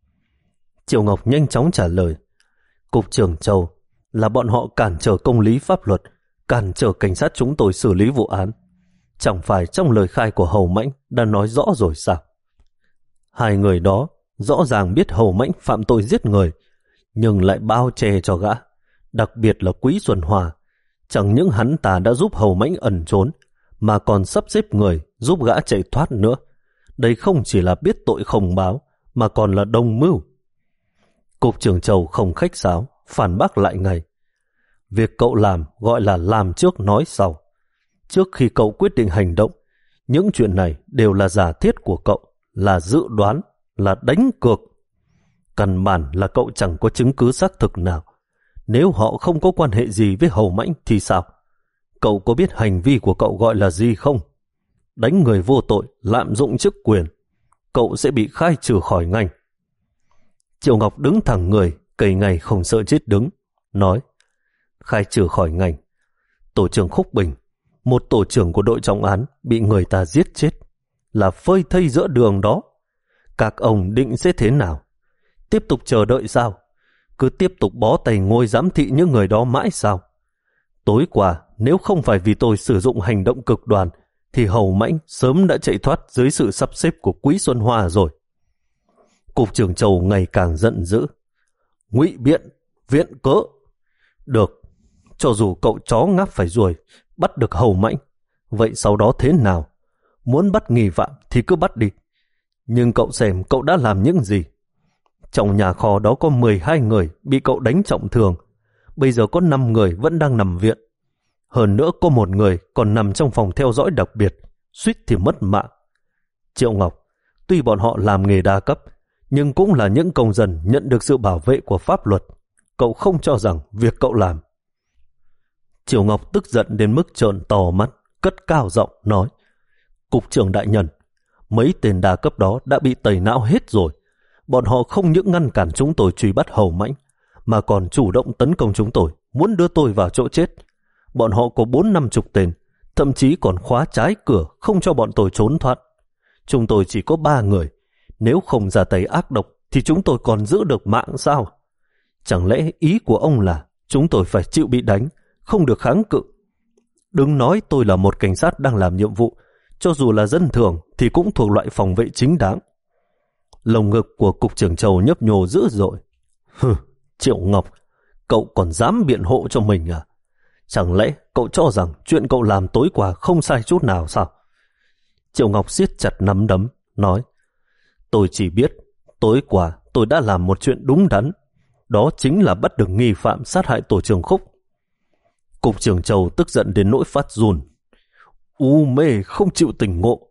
Speaker 1: Triệu Ngọc nhanh chóng trả lời: Cục trưởng Châu, là bọn họ cản trở công lý pháp luật, cản trở cảnh sát chúng tôi xử lý vụ án. Chẳng phải trong lời khai của Hầu Mãnh đã nói rõ rồi sao? Hai người đó rõ ràng biết Hầu Mãnh phạm tội giết người, nhưng lại bao che cho gã. Đặc biệt là Quý Xuân Hòa, chẳng những hắn ta đã giúp Hầu Mãnh ẩn trốn, mà còn sắp xếp người giúp gã chạy thoát nữa. Đây không chỉ là biết tội không báo, mà còn là đồng mưu. Cục trưởng Châu không khách sáo, phản bác lại ngay: Việc cậu làm gọi là làm trước nói sau. Trước khi cậu quyết định hành động, những chuyện này đều là giả thiết của cậu, là dự đoán, là đánh cược. Căn bản là cậu chẳng có chứng cứ xác thực nào. Nếu họ không có quan hệ gì với Hầu Mãnh thì sao? Cậu có biết hành vi của cậu gọi là gì không? Đánh người vô tội, lạm dụng chức quyền. Cậu sẽ bị khai trừ khỏi ngành. Triệu Ngọc đứng thẳng người, cầy ngày không sợ chết đứng, nói: Khai trừ khỏi ngành? Tổ trưởng Khúc Bình, một tổ trưởng của đội trọng án, bị người ta giết chết, là phơi thây giữa đường đó. Các ông định sẽ thế nào? Tiếp tục chờ đợi sao? Cứ tiếp tục bó tay ngồi giám thị những người đó mãi sao? Tối qua, nếu không phải vì tôi sử dụng hành động cực đoan, thì Hầu Mãnh sớm đã chạy thoát dưới sự sắp xếp của Quý Xuân Hoa rồi. Cục trưởng Châu ngày càng giận dữ. Ngụy biện, viện cớ. Được, cho dù cậu chó ngáp phải ruồi, bắt được Hầu Mãnh, vậy sau đó thế nào? Muốn bắt nghi phạm thì cứ bắt đi. Nhưng cậu xem cậu đã làm những gì? Trong nhà kho đó có mười hai người bị cậu đánh trọng thương. Bây giờ có năm người vẫn đang nằm viện. Hơn nữa có một người còn nằm trong phòng theo dõi đặc biệt, suýt thì mất mạng. Triệu Ngọc, tuy bọn họ làm nghề đa cấp, nhưng cũng là những công dân nhận được sự bảo vệ của pháp luật. Cậu không cho rằng việc cậu làm. Triệu Ngọc tức giận đến mức trợn to mắt, cất cao giọng nói: Cục trưởng đại nhân, mấy tên đa cấp đó đã bị tẩy não hết rồi. Bọn họ không những ngăn cản chúng tôi truy bắt Hầu Mãnh, mà còn chủ động tấn công chúng tôi, muốn đưa tôi vào chỗ chết. Bọn họ có bốn năm chục tên, thậm chí còn khóa trái cửa không cho bọn tôi trốn thoát. Chúng tôi chỉ có ba người, nếu không ra tay ác độc thì chúng tôi còn giữ được mạng sao? Chẳng lẽ ý của ông là chúng tôi phải chịu bị đánh, không được kháng cự? Đừng nói tôi là một cảnh sát đang làm nhiệm vụ, cho dù là dân thường thì cũng thuộc loại phòng vệ chính đáng. Lồng ngực của cục trưởng Châu nhấp nhô dữ dội. Hừ, Triệu Ngọc, cậu còn dám biện hộ cho mình à? Chẳng lẽ cậu cho rằng chuyện cậu làm tối qua không sai chút nào sao? Triệu Ngọc siết chặt nắm đấm, nói: Tôi chỉ biết tối qua tôi đã làm một chuyện đúng đắn, đó chính là bắt được nghi phạm sát hại tổ trưởng Khúc. Cục trưởng Châu tức giận đến nỗi phát run. U mê không chịu tỉnh ngộ.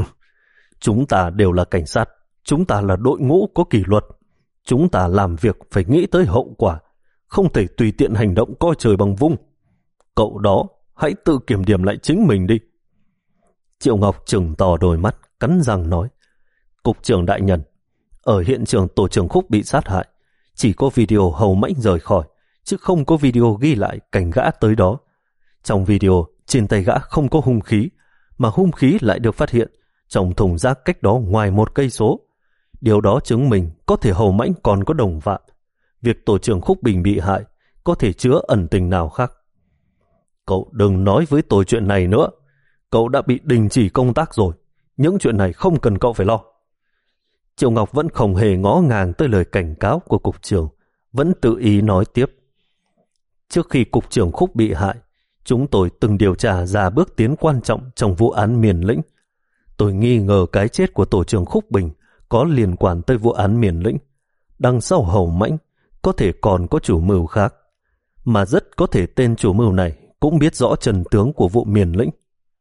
Speaker 1: Chúng ta đều là cảnh sát, chúng ta là đội ngũ có kỷ luật. Chúng ta làm việc phải nghĩ tới hậu quả, không thể tùy tiện hành động coi trời bằng vung. Cậu đó, hãy tự kiểm điểm lại chính mình đi. Triệu Ngọc trừng to đôi mắt, cắn răng nói: Cục trưởng đại nhân, ở hiện trường tổ trưởng Khúc bị sát hại, chỉ có video Hầu Mãnh rời khỏi, chứ không có video ghi lại cảnh gã tới đó. Trong video, trên tay gã không có hung khí, mà hung khí lại được phát hiện trong thùng rác cách đó ngoài một cây số. Điều đó chứng minh có thể Hầu Mãnh còn có đồng phạm. Việc tổ trưởng Khúc Bình bị hại có thể chứa ẩn tình nào khác. Cậu đừng nói với tôi chuyện này nữa. Cậu đã bị đình chỉ công tác rồi. Những chuyện này không cần cậu phải lo. Triệu Ngọc vẫn không hề ngó ngàng tới lời cảnh cáo của cục trưởng, vẫn tự ý nói tiếp: Trước khi cục trưởng Khúc bị hại, chúng tôi từng điều tra ra bước tiến quan trọng trong vụ án Miền Lĩnh. Tôi nghi ngờ cái chết của tổ trưởng Khúc Bình có liên quan tới vụ án Miền Lĩnh. Đằng sau Hầu Mãnh có thể còn có chủ mưu khác, mà rất có thể tên chủ mưu này cũng biết rõ chân tướng của vụ Miền Lĩnh.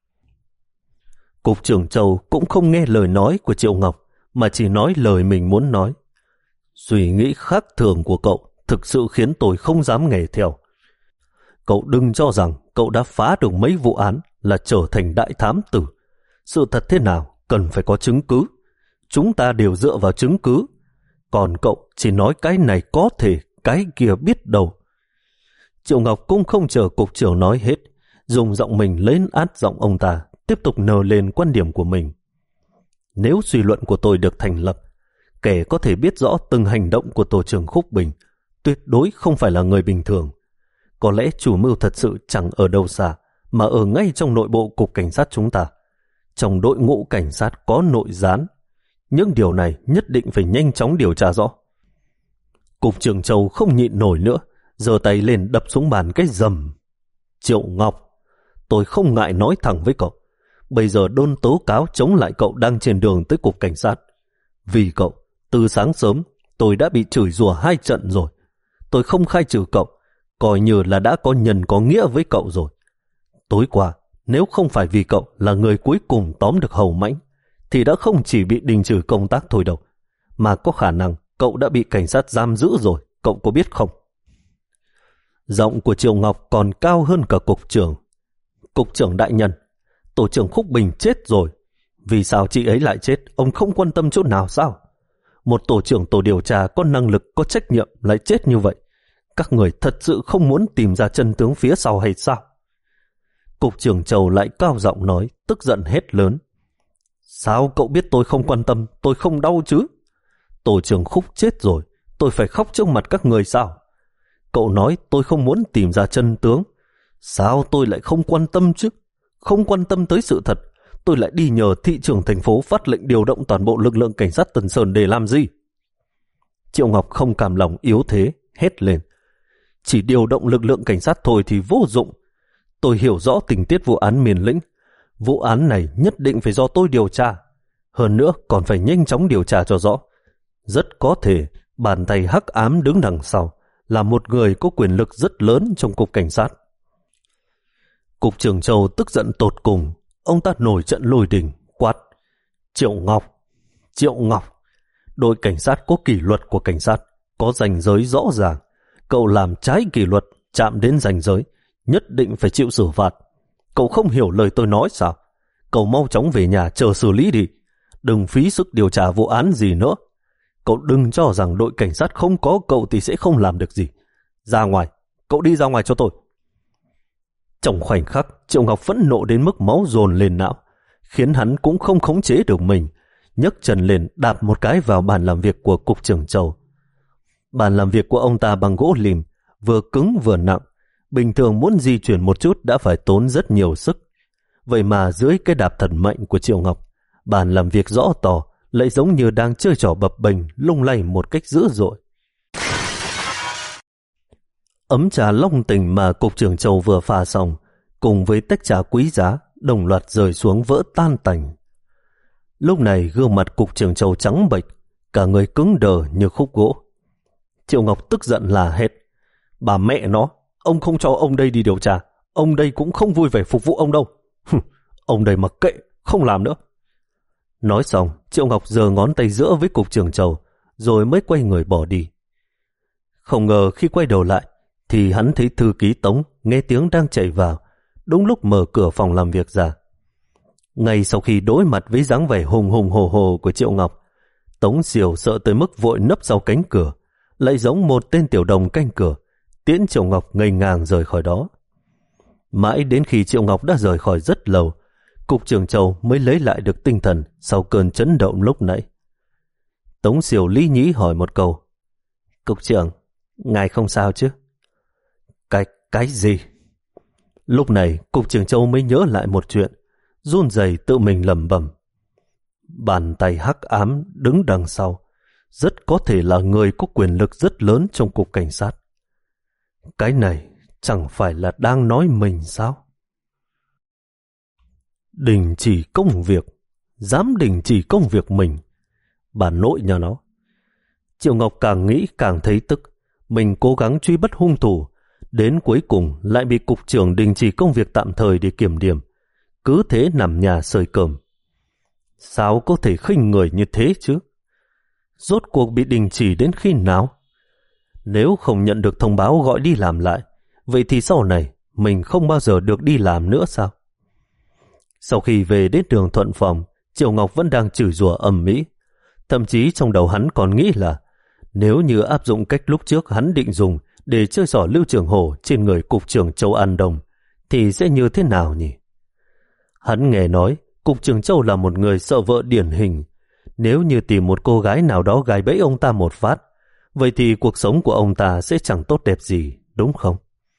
Speaker 1: Cục trưởng Châu cũng không nghe lời nói của Triệu Ngọc, mà chỉ nói lời mình muốn nói. Suy nghĩ khác thường của cậu thực sự khiến tôi không dám nghe theo. Cậu đừng cho rằng cậu đã phá được mấy vụ án là trở thành đại thám tử. Sự thật thế nào cần phải có chứng cứ. Chúng ta đều dựa vào chứng cứ. Còn cậu chỉ nói cái này có thể, cái kia biết đâu. Triệu Ngọc cũng không chờ cục trưởng nói hết, dùng giọng mình lên át giọng ông ta, tiếp tục nêu lên quan điểm của mình. Nếu suy luận của tôi được thành lập, kẻ có thể biết rõ từng hành động của tổ trưởng Khúc Bình tuyệt đối không phải là người bình thường. Có lẽ chủ mưu thật sự chẳng ở đâu xa, mà ở ngay trong nội bộ cục cảnh sát chúng ta. Trong đội ngũ cảnh sát có nội gián. Những điều này nhất định phải nhanh chóng điều tra rõ. Cục trưởng Châu không nhịn nổi nữa, giơ tay lên đập xuống bàn cái rầm. Triệu Ngọc, tôi không ngại nói thẳng với cậu. Bây giờ đơn tố cáo chống lại cậu đang trên đường tới cục cảnh sát. Vì cậu, từ sáng sớm tôi đã bị chửi rủa hai trận rồi. Tôi không khai trừ cậu, coi như là đã có nhân có nghĩa với cậu rồi. Tối qua, nếu không phải vì cậu là người cuối cùng tóm được Hầu Mãnh, thì đã không chỉ bị đình trừ công tác thôi đâu, mà có khả năng cậu đã bị cảnh sát giam giữ rồi, cậu có biết không? Giọng của Triệu Ngọc còn cao hơn cả cục trưởng. Cục trưởng đại nhân, tổ trưởng Khúc Bình chết rồi. Vì sao chị ấy lại chết, ông không quan tâm chút nào sao? Một tổ trưởng tổ điều tra có năng lực, có trách nhiệm lại chết như vậy. Các người thật sự không muốn tìm ra chân tướng phía sau hay sao? Cục trưởng Châu lại cao giọng nói, tức giận hết lớn. Sao cậu biết tôi không quan tâm, tôi không đau chứ? Tổ trưởng Khúc chết rồi, tôi phải khóc trước mặt các người sao? Cậu nói tôi không muốn tìm ra chân tướng. Sao tôi lại không quan tâm chứ? Không quan tâm tới sự thật, tôi lại đi nhờ thị trưởng thành phố phát lệnh điều động toàn bộ lực lượng cảnh sát Tân Sơn để làm gì? Triệu Ngọc không cam lòng yếu thế, hét lên. Chỉ điều động lực lượng cảnh sát thôi thì vô dụng. Tôi hiểu rõ tình tiết vụ án Miền Lĩnh. Vụ án này nhất định phải do tôi điều tra. Hơn nữa còn phải nhanh chóng điều tra cho rõ. Rất có thể Bàn tay hắc ám đứng đằng sau là một người có quyền lực rất lớn trong cục cảnh sát. Cục trưởng Châu tức giận tột cùng, ông ta nổi trận lôi đình, quát: Triệu Ngọc, Triệu Ngọc, đội cảnh sát có kỷ luật của cảnh sát, có ranh giới rõ ràng. Cậu làm trái kỷ luật, chạm đến ranh giới, nhất định phải chịu xử phạt. Cậu không hiểu lời tôi nói sao? Cậu mau chóng về nhà chờ xử lý đi, đừng phí sức điều tra vụ án gì nữa. Cậu đừng cho rằng đội cảnh sát không có cậu thì sẽ không làm được gì. Ra ngoài, cậu đi ra ngoài cho tôi. Trong khoảnh khắc, Triệu Ngọc phẫn nộ đến mức máu dồn lên não, khiến hắn cũng không khống chế được mình, nhấc chân lên đạp một cái vào bàn làm việc của cục trưởng Châu. Bàn làm việc của ông ta bằng gỗ lim, vừa cứng vừa nặng, bình thường muốn di chuyển một chút đã phải tốn rất nhiều sức. Vậy mà dưới cái đạp thần mạnh của Triệu Ngọc, bàn làm việc rõ tỏ lại giống như đang chơi trò bập bềnh, lung lay một cách dữ dội. Ấm trà long tình mà cục trưởng Châu vừa pha xong, cùng với tách trà quý giá, đồng loạt rơi xuống vỡ tan tành. Lúc này gương mặt cục trưởng Châu trắng bệch, cả người cứng đờ như khúc gỗ. Triệu Ngọc tức giận là hét: Bà mẹ nó, ông không cho ông đây đi điều tra, ông đây cũng không vui vẻ phục vụ ông đâu. Ông đây mặc kệ, không làm nữa. Nói xong, Triệu Ngọc giơ ngón tay giữa với cục trưởng Châu, rồi mới quay người bỏ đi. Không ngờ khi quay đầu lại, thì hắn thấy thư ký Tống nghe tiếng đang chạy vào, đúng lúc mở cửa phòng làm việc ra. Ngay sau khi đối mặt với dáng vẻ hùng hùng hồ hồ của Triệu Ngọc, Tống Siêu sợ tới mức vội nấp sau cánh cửa, lại giống một tên tiểu đồng canh cửa, tiễn Triệu Ngọc ngây ngang rời khỏi đó. Mãi đến khi Triệu Ngọc đã rời khỏi rất lâu, cục trưởng Châu mới lấy lại được tinh thần sau cơn chấn động lúc nãy. Tống Siêu lý nhí hỏi một câu: Cục trưởng, ngài không sao chứ? Cái, cái gì? Lúc này cục trưởng Châu mới nhớ lại một chuyện, run rẩy tự mình lẩm bẩm: Bàn tay hắc ám đứng đằng sau rất có thể là người có quyền lực rất lớn trong cục cảnh sát. Cái này chẳng phải là đang nói mình sao? Đình chỉ công việc, dám đình chỉ công việc mình, bà nội nhà nó. Triệu Ngọc càng nghĩ càng thấy tức, mình cố gắng truy bắt hung thủ, đến cuối cùng lại bị cục trưởng đình chỉ công việc tạm thời để kiểm điểm, cứ thế nằm nhà sơi cơm. Sao có thể khinh người như thế chứ? Rốt cuộc bị đình chỉ đến khi nào? Nếu không nhận được thông báo gọi đi làm lại, vậy thì sau này mình không bao giờ được đi làm nữa sao? Sau khi về đến đường Thuận Phòng, Triệu Ngọc vẫn đang chửi rủa ầm ĩ. Thậm chí trong đầu hắn còn nghĩ là nếu như áp dụng cách lúc trước hắn định dùng để chơi xỏ Lưu Trường Hổ trên người cục trưởng Châu An Đông thì sẽ như thế nào nhỉ? Hắn nghe nói cục trưởng Châu là một người sợ vợ điển hình. Nếu như tìm một cô gái nào đó gài bẫy ông ta một phát, vậy thì cuộc sống của ông ta sẽ chẳng tốt đẹp gì, đúng không?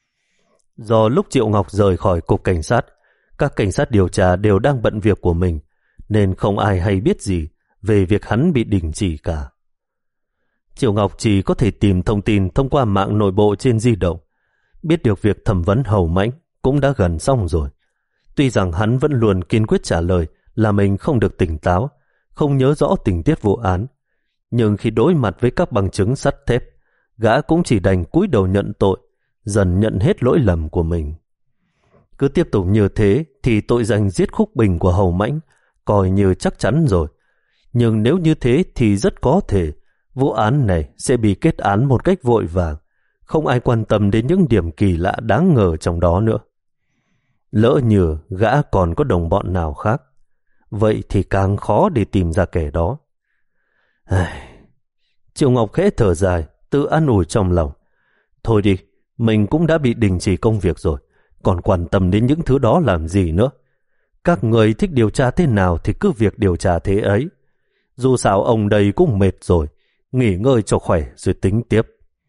Speaker 1: Do lúc Triệu Ngọc rời khỏi cục cảnh sát, các cảnh sát điều tra đều đang bận việc của mình, nên không ai hay biết gì về việc hắn bị đình chỉ cả. Triệu Ngọc chỉ có thể tìm thông tin thông qua mạng nội bộ trên di động, biết được việc thẩm vấn Hầu Mãnh cũng đã gần xong rồi. Tuy rằng hắn vẫn luôn kiên quyết trả lời là mình không được tỉnh táo, không nhớ rõ tình tiết vụ án, nhưng khi đối mặt với các bằng chứng sắt thép, gã cũng chỉ đành cúi đầu nhận tội, dần nhận hết lỗi lầm của mình. Cứ tiếp tục như thế thì tội danh giết Khúc Bình của Hầu Mãnh coi như chắc chắn rồi. Nhưng nếu như thế thì rất có thể vụ án này sẽ bị kết án một cách vội vàng, không ai quan tâm đến những điểm kỳ lạ đáng ngờ trong đó nữa. Lỡ như gã còn có đồng bọn nào khác, vậy thì càng khó để tìm ra kẻ đó. Ai... Triệu Ngọc khẽ thở dài, tự an ủi trong lòng. Thôi đi, mình cũng đã bị đình chỉ công việc rồi, còn quan tâm đến những thứ đó làm gì nữa. Các người thích điều tra thế nào thì cứ việc điều tra thế ấy. Dù sao ông đây cũng mệt rồi, nghỉ ngơi cho khỏe rồi tính tiếp.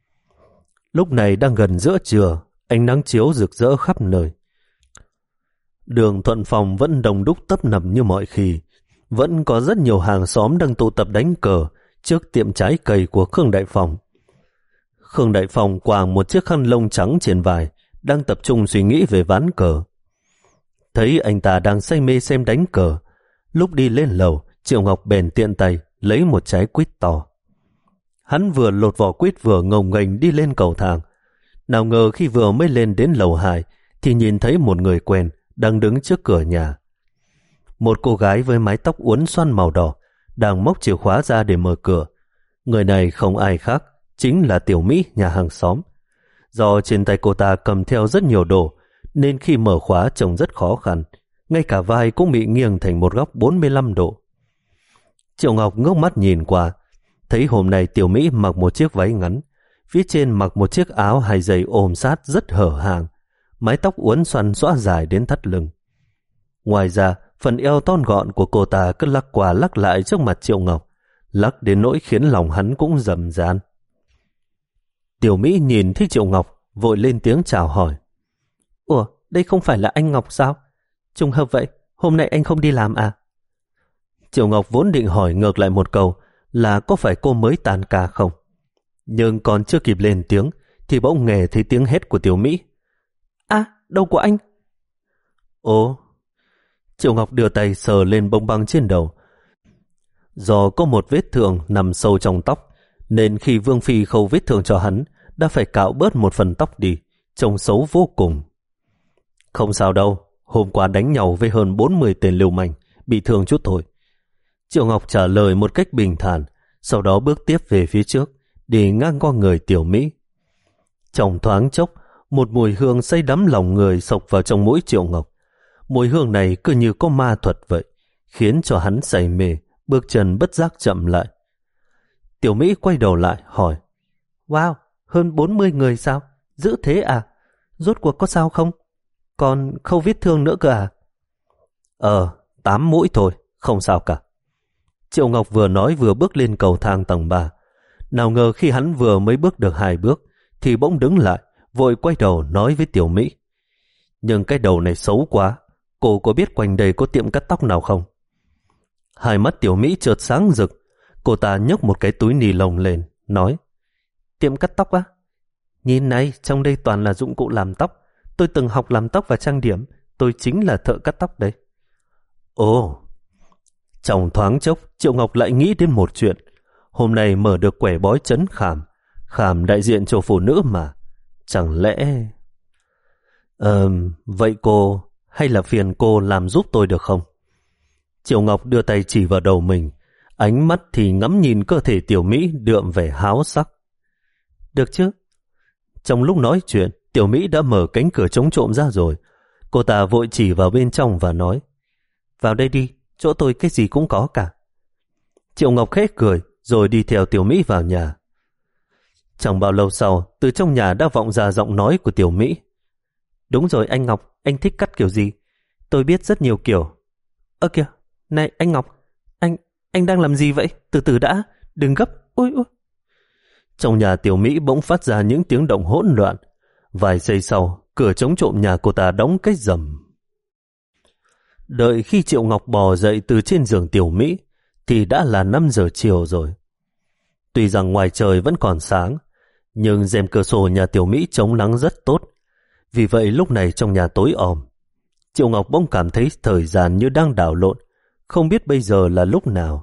Speaker 1: Lúc này đang gần giữa trưa, ánh nắng chiếu rực rỡ khắp nơi. Đường Thuận Phòng vẫn đông đúc tấp nập như mọi khi, vẫn có rất nhiều hàng xóm đang tụ tập đánh cờ trước tiệm trái cây của Khương Đại Phong. Khương Đại Phong quàng một chiếc khăn lông trắng trên vai, đang tập trung suy nghĩ về ván cờ. Thấy anh ta đang say mê xem đánh cờ, lúc đi lên lầu, Triệu Ngọc bèn tiện tay lấy một trái quýt to. Hắn vừa lột vỏ quýt vừa ngồng nghềnh đi lên cầu thang. Nào ngờ khi vừa mới lên đến lầu hai thì nhìn thấy một người quen đang đứng trước cửa nhà. Một cô gái với mái tóc uốn xoăn màu đỏ đang móc chìa khóa ra để mở cửa. Người này không ai khác, chính là Tiểu Mỹ nhà hàng xóm. Do trên tay cô ta cầm theo rất nhiều đồ nên khi mở khóa trông rất khó khăn, ngay cả vai cũng bị nghiêng thành một góc bốn mươi lăm độ. Triệu Ngọc ngước mắt nhìn qua, thấy hôm nay Tiểu Mỹ mặc một chiếc váy ngắn, phía trên mặc một chiếc áo hai dây ôm sát rất hở hang, mái tóc uốn xoăn xõa dài đến thắt lưng. Ngoài ra, phần eo thon gọn của cô ta cứ lắc qua lắc lại trước mặt Triệu Ngọc, lắc đến nỗi khiến lòng hắn cũng rầm ran. Tiểu Mỹ nhìn thấy Triệu Ngọc, vội lên tiếng chào hỏi. Ủa, đây không phải là anh Ngọc sao? Trùng hợp vậy, hôm nay anh không đi làm à? Triệu Ngọc vốn định hỏi ngược lại một câu là có phải cô mới tan ca không? Nhưng còn chưa kịp lên tiếng thì bỗng nghe thấy tiếng hét của Tiểu Mỹ. À, đâu của anh? Ồ. Triệu Ngọc đưa tay sờ lên bông băng trên đầu. Do có một vết thương nằm sâu trong tóc, nên khi Vương Phi khâu vết thương cho hắn, đã phải cạo bớt một phần tóc đi, trông xấu vô cùng. Không sao đâu, hôm qua đánh nhau với hơn bốn mươi tên lưu manh, bị thương chút thôi. Triệu Ngọc trả lời một cách bình thản, sau đó bước tiếp về phía trước, đi ngang qua người Tiểu Mỹ. Trong thoáng chốc, một mùi hương say đắm lòng người xộc vào trong mũi Triệu Ngọc. Mùi hương này cứ như có ma thuật vậy, khiến cho hắn say mê, bước chân bất giác chậm lại. Tiểu Mỹ quay đầu lại hỏi, wow, hơn bốn mươi người sao? Dữ thế à? Rốt cuộc có sao không? Còn khâu vết thương nữa cơ à? Ờ, tám mũi thôi, không sao cả. Triệu Ngọc vừa nói vừa bước lên cầu thang tầng ba. Nào ngờ khi hắn vừa mới bước được hai bước thì bỗng đứng lại, vội quay đầu nói với Tiểu Mỹ. Nhưng cái đầu này xấu quá, cô có biết quanh đây có tiệm cắt tóc nào không? Hai mắt Tiểu Mỹ chợt sáng rực, cô ta nhấc một cái túi ni lông lên, nói, tiệm cắt tóc á? Nhìn này, trong đây toàn là dụng cụ làm tóc. Tôi từng học làm tóc và trang điểm, tôi chính là thợ cắt tóc đấy. Ồ! Trong thoáng chốc, Triệu Ngọc lại nghĩ đến một chuyện. Hôm nay mở được quẻ bói trấn khảm, khảm đại diện cho phụ nữ mà. Chẳng lẽ... Ờ, vậy cô, hay là phiền cô làm giúp tôi được không? Triệu Ngọc đưa tay chỉ vào đầu mình, ánh mắt thì ngắm nhìn cơ thể Tiểu Mỹ đượm vẻ háo sắc. Được chứ? Trong lúc nói chuyện, Tiểu Mỹ đã mở cánh cửa chống trộm ra rồi. Cô ta vội chỉ vào bên trong và nói, vào đây đi, chỗ tôi cái gì cũng có cả. Triệu Ngọc khẽ cười, rồi đi theo Tiểu Mỹ vào nhà. Chẳng bao lâu sau, từ trong nhà đã vọng ra giọng nói của Tiểu Mỹ. Đúng rồi anh Ngọc, anh thích cắt kiểu gì? Tôi biết rất nhiều kiểu. Ơ kìa, này anh Ngọc, anh anh đang làm gì vậy? Từ từ đã, đừng gấp. Ôi ôi. Trong nhà Tiểu Mỹ bỗng phát ra những tiếng động hỗn loạn. Vài giây sau, cửa chống trộm nhà cô ta đóng cái rầm. Đợi khi Triệu Ngọc bò dậy từ trên giường Tiểu Mỹ thì đã là năm giờ chiều rồi. Tuy rằng ngoài trời vẫn còn sáng, nhưng rèm cửa sổ nhà Tiểu Mỹ chống nắng rất tốt. Vì vậy lúc này trong nhà tối om. Triệu Ngọc bỗng cảm thấy thời gian như đang đảo lộn, không biết bây giờ là lúc nào.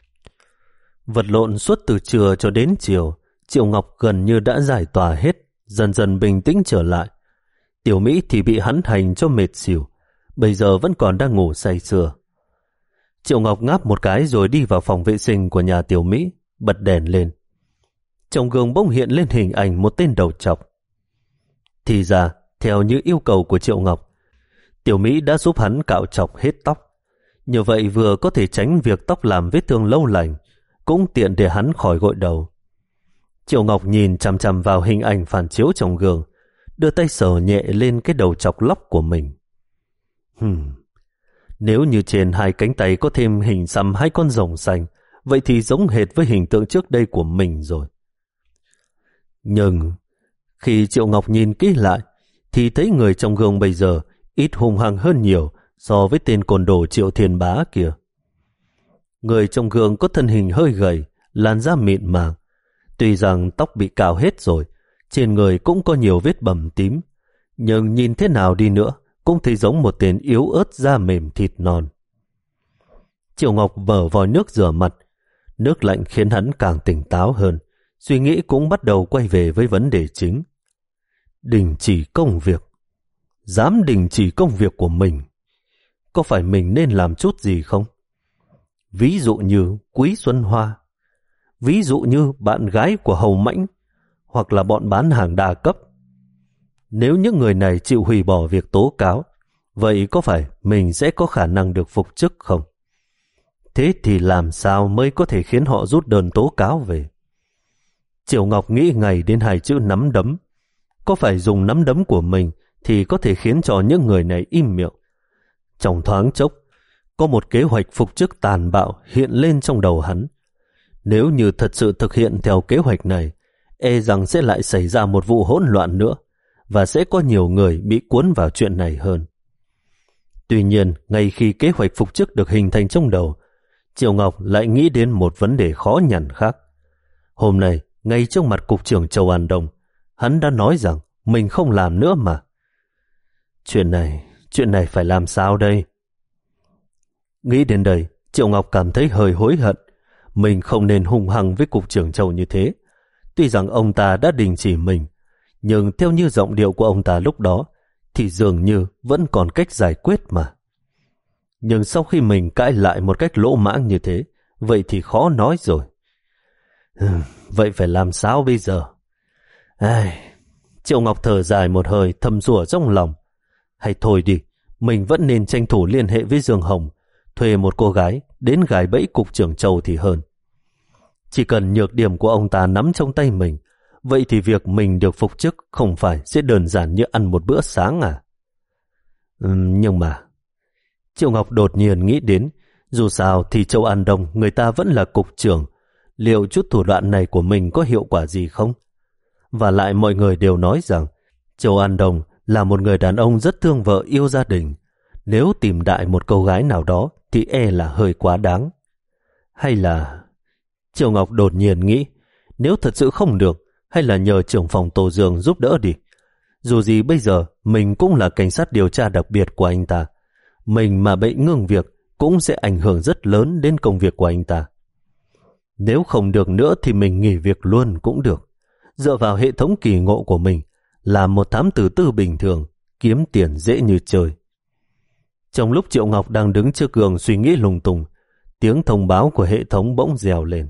Speaker 1: Vật lộn suốt từ trưa cho đến chiều, Triệu Ngọc gần như đã giải tỏa hết, dần dần bình tĩnh trở lại. Tiểu Mỹ thì bị hắn hành cho mệt xỉu, bây giờ vẫn còn đang ngủ say sưa. Triệu Ngọc ngáp một cái rồi đi vào phòng vệ sinh của nhà Tiểu Mỹ, bật đèn lên. Trong gương bỗng hiện lên hình ảnh một tên đầu trọc. Thì ra, theo như yêu cầu của Triệu Ngọc, Tiểu Mỹ đã giúp hắn cạo chọc hết tóc. Như vậy vừa có thể tránh việc tóc làm vết thương lâu lành, cũng tiện để hắn khỏi gội đầu. Triệu Ngọc nhìn chằm chằm vào hình ảnh phản chiếu trong gương, đưa tay sờ nhẹ lên cái đầu chọc lóc của mình. Hmm. Nếu như trên hai cánh tay có thêm hình xăm hai con rồng xanh, vậy thì giống hệt với hình tượng trước đây của mình rồi. Nhưng khi Triệu Ngọc nhìn kỹ lại, thì thấy người trong gương bây giờ ít hung hăng hơn nhiều so với tên côn đồ Triệu Thiên Bá kia. Người trong gương có thân hình hơi gầy, làn da mịn màng. Tuy rằng tóc bị cạo hết rồi, trên người cũng có nhiều vết bầm tím, nhưng nhìn thế nào đi nữa cũng thấy giống một tên yếu ớt da mềm thịt non. Triệu Ngọc mở vòi nước rửa mặt, nước lạnh khiến hắn càng tỉnh táo hơn, suy nghĩ cũng bắt đầu quay về với vấn đề chính. Đình chỉ công việc. Dám đình chỉ công việc của mình. Có phải mình nên làm chút gì không? Ví dụ như Quý Xuân Hoa, ví dụ như bạn gái của Hầu Mãnh, hoặc là bọn bán hàng đa cấp. Nếu những người này chịu hủy bỏ việc tố cáo, vậy có phải mình sẽ có khả năng được phục chức không? Thế thì làm sao mới có thể khiến họ rút đơn tố cáo về? Triệu Ngọc nghĩ ngay đến hai chữ nắm đấm. Có phải dùng nắm đấm của mình thì có thể khiến cho những người này im miệng? Trong thoáng chốc, có một kế hoạch phục chức tàn bạo hiện lên trong đầu hắn. Nếu như thật sự thực hiện theo kế hoạch này, e rằng sẽ lại xảy ra một vụ hỗn loạn nữa, và sẽ có nhiều người bị cuốn vào chuyện này hơn. Tuy nhiên, ngay khi kế hoạch phục chức được hình thành trong đầu, Triệu Ngọc lại nghĩ đến một vấn đề khó nhằn khác. Hôm nay, ngay trước mặt Cục trưởng Châu An Đông, hắn đã nói rằng mình không làm nữa mà. Chuyện này, chuyện này phải làm sao đây? Nghĩ đến đây, Triệu Ngọc cảm thấy hơi hối hận. Mình không nên hung hăng với Cục trưởng Châu như thế. Tuy rằng ông ta đã đình chỉ mình, nhưng theo như giọng điệu của ông ta lúc đó, thì dường như vẫn còn cách giải quyết mà. Nhưng sau khi mình cãi lại một cách lỗ mãng như thế, vậy thì khó nói rồi. Vậy phải làm sao bây giờ? Ai... Triệu Ngọc thở dài một hơi, thầm rủa trong lòng. Hay thôi đi, mình vẫn nên tranh thủ liên hệ với Dương Hồng, thuê một cô gái đến gài bẫy Cục trưởng Châu thì hơn. Chỉ cần nhược điểm của ông ta nắm trong tay mình, vậy thì việc mình được phục chức không phải sẽ đơn giản như ăn một bữa sáng à? Uhm, nhưng mà... Triệu Ngọc đột nhiên nghĩ đến, dù sao thì Châu An Đông người ta vẫn là cục trưởng, liệu chút thủ đoạn này của mình có hiệu quả gì không? Và lại mọi người đều nói rằng Châu An Đông là một người đàn ông rất thương vợ yêu gia đình. Nếu tìm đại một cô gái nào đó thì e là hơi quá đáng. Hay là... Triệu Ngọc đột nhiên nghĩ, nếu thật sự không được, hay là nhờ trưởng phòng Tô Dương giúp đỡ đi. Dù gì bây giờ mình cũng là cảnh sát điều tra đặc biệt của anh ta. Mình mà bị ngưng việc cũng sẽ ảnh hưởng rất lớn đến công việc của anh ta. Nếu không được nữa thì mình nghỉ việc luôn cũng được. Dựa vào hệ thống kỳ ngộ của mình, làm một thám tử tư bình thường, kiếm tiền dễ như chơi. Trong lúc Triệu Ngọc đang đứng trước gương suy nghĩ lung tung, tiếng thông báo của hệ thống bỗng rèo lên.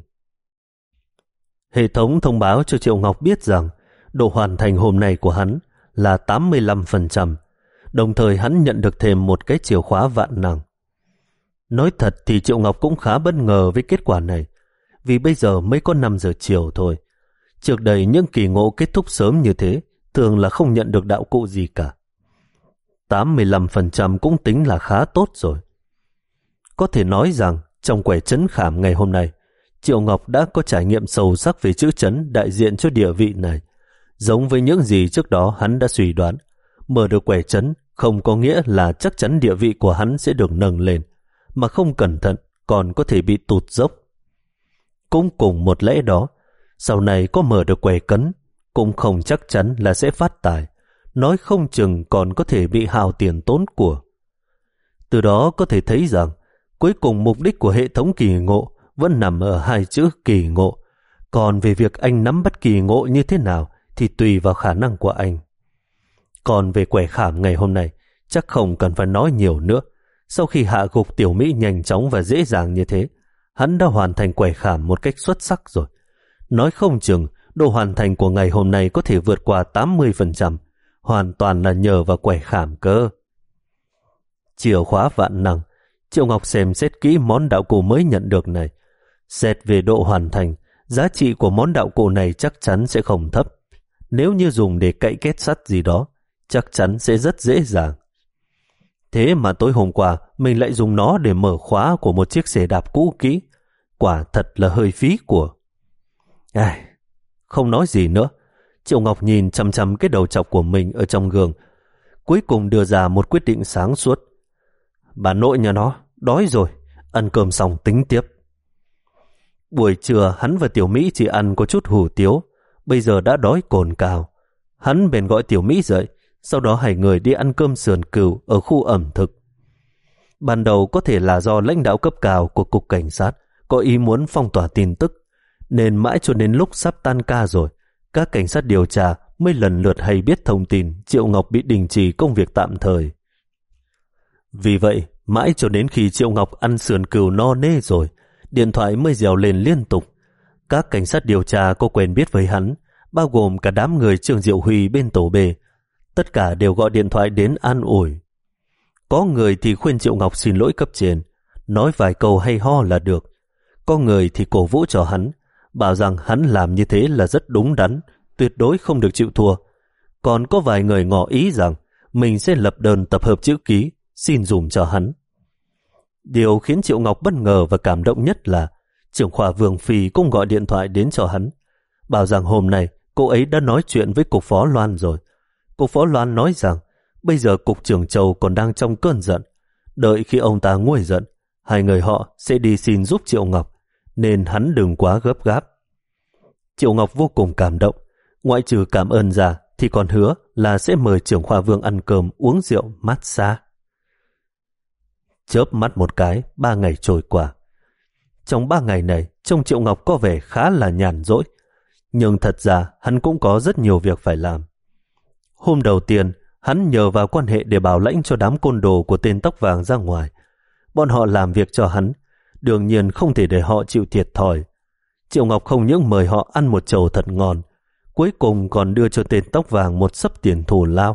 Speaker 1: Hệ thống thông báo cho Triệu Ngọc biết rằng độ hoàn thành hôm nay của hắn là tám mươi lăm phần trăm, đồng thời hắn nhận được thêm một cái chìa khóa vạn năng. Nói thật thì Triệu Ngọc cũng khá bất ngờ với kết quả này, vì bây giờ mới có năm giờ chiều thôi. Trước đây những kỳ ngộ kết thúc sớm như thế thường là không nhận được đạo cụ gì cả. tám mươi lăm phần trăm cũng tính là khá tốt rồi. Có thể nói rằng trong quẻ trấn khảm ngày hôm nay, Triệu Ngọc đã có trải nghiệm sâu sắc về chữ trấn đại diện cho địa vị này. Giống với những gì trước đó hắn đã suy đoán, mở được quẻ trấn không có nghĩa là chắc chắn địa vị của hắn sẽ được nâng lên, mà không cẩn thận còn có thể bị tụt dốc. Cũng cùng một lẽ đó, sau này có mở được quẻ cấn cũng không chắc chắn là sẽ phát tài, nói không chừng còn có thể bị hao tiền tốn của. Từ đó có thể thấy rằng cuối cùng mục đích của hệ thống kỳ ngộ vẫn nằm ở hai chữ kỳ ngộ. Còn về việc anh nắm bắt kỳ ngộ như thế nào thì tùy vào khả năng của anh. Còn về quẻ khảm ngày hôm nay, chắc không cần phải nói nhiều nữa. Sau khi hạ gục Tiểu Mỹ nhanh chóng và dễ dàng như thế, hắn đã hoàn thành quẻ khảm một cách xuất sắc rồi. Nói không chừng, độ hoàn thành của ngày hôm nay có thể vượt qua tám mươi phần trăm, hoàn toàn là nhờ vào quẻ khảm cơ. Chìa khóa vạn năng. Triệu Ngọc xem xét kỹ món đạo cụ mới nhận được này. Xét về độ hoàn thành, giá trị của món đạo cụ này chắc chắn sẽ không thấp. Nếu như dùng để cậy kết sắt gì đó, chắc chắn sẽ rất dễ dàng. Thế mà tối hôm qua mình lại dùng nó để mở khóa của một chiếc xe đạp cũ kỹ. Quả thật là hơi phí của. Ai, không nói gì nữa. Triệu Ngọc nhìn chăm chăm cái đầu chọc của mình ở trong gương, cuối cùng đưa ra một quyết định sáng suốt. Bà nội nhà nó, đói rồi, ăn cơm xong tính tiếp. Buổi trưa hắn và Tiểu Mỹ chỉ ăn có chút hủ tiếu, bây giờ đã đói cồn cào. Hắn bèn gọi Tiểu Mỹ dậy, sau đó hai người đi ăn cơm sườn cừu ở khu ẩm thực. Ban đầu có thể là do lãnh đạo cấp cao của cục cảnh sát có ý muốn phong tỏa tin tức, nên mãi cho đến lúc sắp tan ca rồi, các cảnh sát điều tra mới lần lượt hay biết thông tin Triệu Ngọc bị đình chỉ công việc tạm thời. Vì vậy, mãi cho đến khi Triệu Ngọc ăn sườn cừu no nê rồi, điện thoại mới rèo lên liên tục. Các cảnh sát điều tra có quen biết với hắn, bao gồm cả đám người Trương Diệu Huy bên tổ B, tất cả đều gọi điện thoại đến an ủi. Có người thì khuyên Triệu Ngọc xin lỗi cấp trên, nói vài câu hay ho là được. Có người thì cổ vũ cho hắn, bảo rằng hắn làm như thế là rất đúng đắn, tuyệt đối không được chịu thua. Còn có vài người ngỏ ý rằng mình sẽ lập đơn tập hợp chữ ký, xin dùm cho hắn. Điều khiến Triệu Ngọc bất ngờ và cảm động nhất là trưởng khoa Vương Phi cũng gọi điện thoại đến cho hắn, bảo rằng hôm nay cô ấy đã nói chuyện với cục phó Loan rồi. Cục phó Loan nói rằng bây giờ cục trưởng Châu còn đang trong cơn giận, đợi khi ông ta nguôi giận, hai người họ sẽ đi xin giúp Triệu Ngọc, nên hắn đừng quá gấp gáp. Triệu Ngọc vô cùng cảm động, ngoại trừ cảm ơn ra thì còn hứa là sẽ mời trưởng khoa Vương ăn cơm, uống rượu, massage. Chớp mắt một cái, ba ngày trôi qua. Trong ba ngày này, trông Triệu Ngọc có vẻ khá là nhàn rỗi, nhưng thật ra hắn cũng có rất nhiều việc phải làm. Hôm đầu tiên, hắn nhờ vào quan hệ để bảo lãnh cho đám côn đồ của tên tóc vàng ra ngoài. Bọn họ làm việc cho hắn, đương nhiên không thể để họ chịu thiệt thòi. Triệu Ngọc không những mời họ ăn một chầu thật ngon, cuối cùng còn đưa cho tên tóc vàng một xấp tiền thù lao.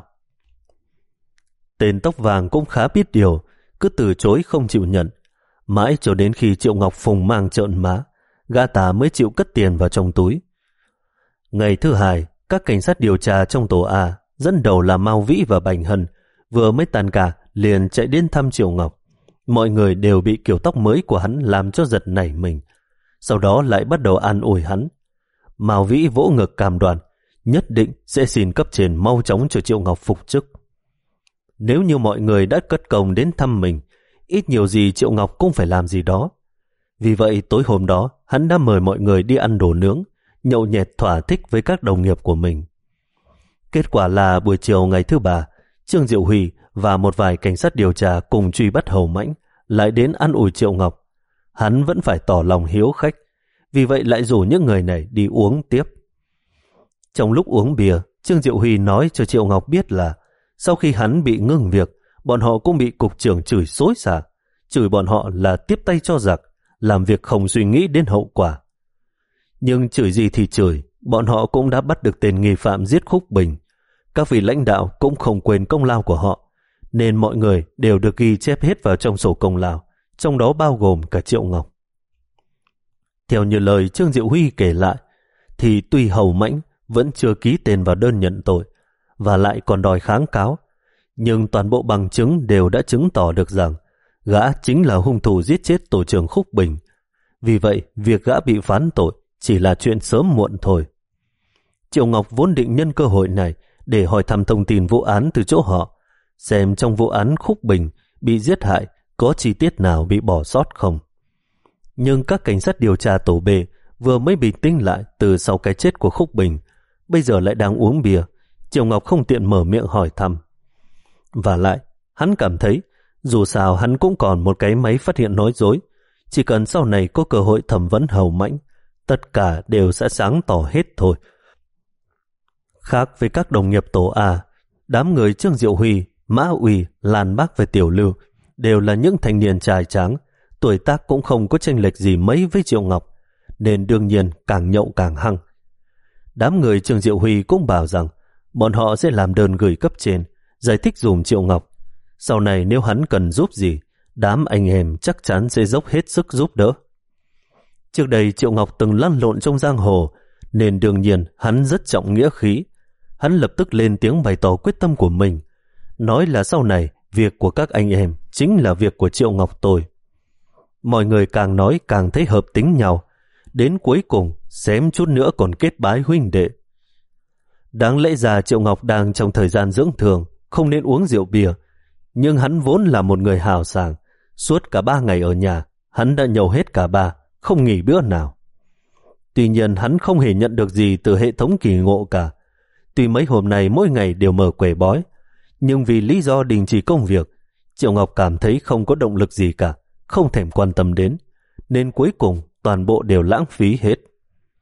Speaker 1: Tên tóc vàng cũng khá biết điều, cứ từ chối không chịu nhận. Mãi cho đến khi Triệu Ngọc phùng mang trợn má, gã ta mới chịu cất tiền vào trong túi. Ngày thứ hai, các cảnh sát điều tra trong tổ A, dẫn đầu là Mao Vĩ và Bành Hân, vừa mới tan ca liền chạy đến thăm Triệu Ngọc. Mọi người đều bị kiểu tóc mới của hắn làm cho giật nảy mình, sau đó lại bắt đầu an ủi hắn. Mao Vĩ vỗ ngực cam đoan nhất định sẽ xin cấp trên mau chóng cho Triệu Ngọc phục chức. Nếu như mọi người đã cất công đến thăm mình, ít nhiều gì Triệu Ngọc cũng phải làm gì đó. Vì vậy tối hôm đó hắn đã mời mọi người đi ăn đồ nướng, nhậu nhẹt thỏa thích với các đồng nghiệp của mình. Kết quả là buổi chiều ngày thứ ba, Trương Diệu Huy và một vài cảnh sát điều tra cùng truy bắt Hầu Mãnh lại đến ăn ủi Triệu Ngọc. Hắn vẫn phải tỏ lòng hiếu khách, vì vậy lại rủ những người này đi uống tiếp. Trong lúc uống bia, Trương Diệu Huy nói cho Triệu Ngọc biết là sau khi hắn bị ngưng việc, bọn họ cũng bị cục trưởng chửi xối xả, chửi bọn họ là tiếp tay cho giặc, làm việc không suy nghĩ đến hậu quả. Nhưng chửi gì thì chửi, bọn họ cũng đã bắt được tên nghi phạm giết Khúc Bình. Các vị lãnh đạo cũng không quên công lao của họ, nên mọi người đều được ghi chép hết vào trong sổ công lao, trong đó bao gồm cả Triệu Ngọc. Theo như lời Trương Diệu Huy kể lại, thì tuy Hầu Mãnh vẫn chưa ký tên vào đơn nhận tội và lại còn đòi kháng cáo, nhưng toàn bộ bằng chứng đều đã chứng tỏ được rằng gã chính là hung thủ giết chết tổ trưởng Khúc Bình. Vì vậy, việc gã bị phán tội chỉ là chuyện sớm muộn thôi. Triệu Ngọc vốn định nhân cơ hội này để hỏi thăm thông tin vụ án từ chỗ họ, xem trong vụ án Khúc Bình bị giết hại có chi tiết nào bị bỏ sót không. Nhưng các cảnh sát điều tra tổ B vừa mới bình tĩnh lại từ sau cái chết của Khúc Bình, bây giờ lại đang uống bia, Triệu Ngọc không tiện mở miệng hỏi thăm. Và lại, hắn cảm thấy dù sao hắn cũng còn một cái máy phát hiện nói dối, chỉ cần sau này có cơ hội thẩm vấn Hầu Mãnh, tất cả đều sẽ sáng tỏ hết thôi. Khác với các đồng nghiệp tổ A, đám người Trương Diệu Huy, Mã Uy, Lan Bác và Tiểu Lưu đều là những thanh niên trai tráng, tuổi tác cũng không có chênh lệch gì mấy với Triệu Ngọc, nên đương nhiên càng nhậu càng hăng. Đám người Trương Diệu Huy cũng bảo rằng bọn họ sẽ làm đơn gửi cấp trên, giải thích dùm Triệu Ngọc. Sau này nếu hắn cần giúp gì, đám anh em chắc chắn sẽ dốc hết sức giúp đỡ. Trước đây Triệu Ngọc từng lăn lộn trong giang hồ, nên đương nhiên hắn rất trọng nghĩa khí. Hắn lập tức lên tiếng bày tỏ quyết tâm của mình, nói là sau này việc của các anh em chính là việc của Triệu Ngọc tôi. Mọi người càng nói càng thấy hợp tính nhau, đến cuối cùng xém chút nữa còn kết bái huynh đệ. Đáng lẽ ra Triệu Ngọc đang trong thời gian dưỡng thương, không nên uống rượu bia, nhưng hắn vốn là một người hào sảng, suốt cả ba ngày ở nhà, hắn đã nhậu hết cả ba, không nghỉ bữa nào. Tuy nhiên hắn không hề nhận được gì từ hệ thống kỳ ngộ cả. Tuy mấy hôm nay mỗi ngày đều mở quẻ bói, nhưng vì lý do đình chỉ công việc, Triệu Ngọc cảm thấy không có động lực gì cả, không thèm quan tâm đến, nên cuối cùng toàn bộ đều lãng phí hết.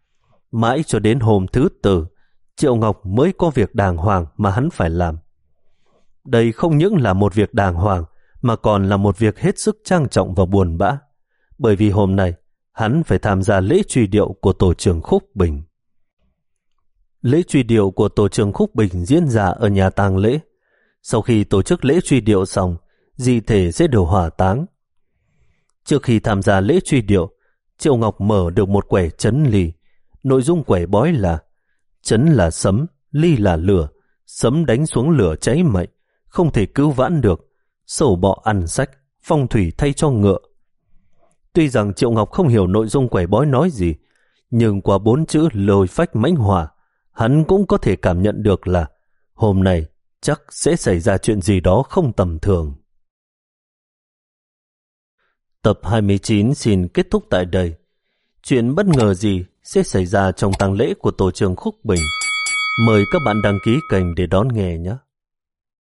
Speaker 1: Mãi cho đến hôm thứ tư, Triệu Ngọc mới có việc đàng hoàng mà hắn phải làm. Đây không những là một việc đàng hoàng, mà còn là một việc hết sức trang trọng và buồn bã, bởi vì hôm nay hắn phải tham gia lễ truy điệu của tổ trưởng Khúc Bình. Lễ truy điệu của tổ trưởng Khúc Bình diễn ra ở nhà tang lễ. Sau khi tổ chức lễ truy điệu xong, di thể sẽ được hỏa táng. Trước khi tham gia lễ truy điệu, Triệu Ngọc mở được một quẻ trấn ly. Nội dung quẻ bói là: trấn là sấm, ly là lửa, sấm đánh xuống lửa cháy mạnh, không thể cứu vãn được, sầu bọ ăn sách, phong thủy thay cho ngựa. Tuy rằng Triệu Ngọc không hiểu nội dung quẻ bói nói gì, nhưng qua bốn chữ lôi phách mãnh hỏa, hắn cũng có thể cảm nhận được là hôm nay chắc sẽ xảy ra chuyện gì đó không tầm thường. Tập hai mươi chín xin kết thúc tại đây. Chuyện bất ngờ gì sẽ xảy ra trong tang lễ của tổ trưởng Khúc Bình? Mời các bạn đăng ký kênh để đón nghe nhé.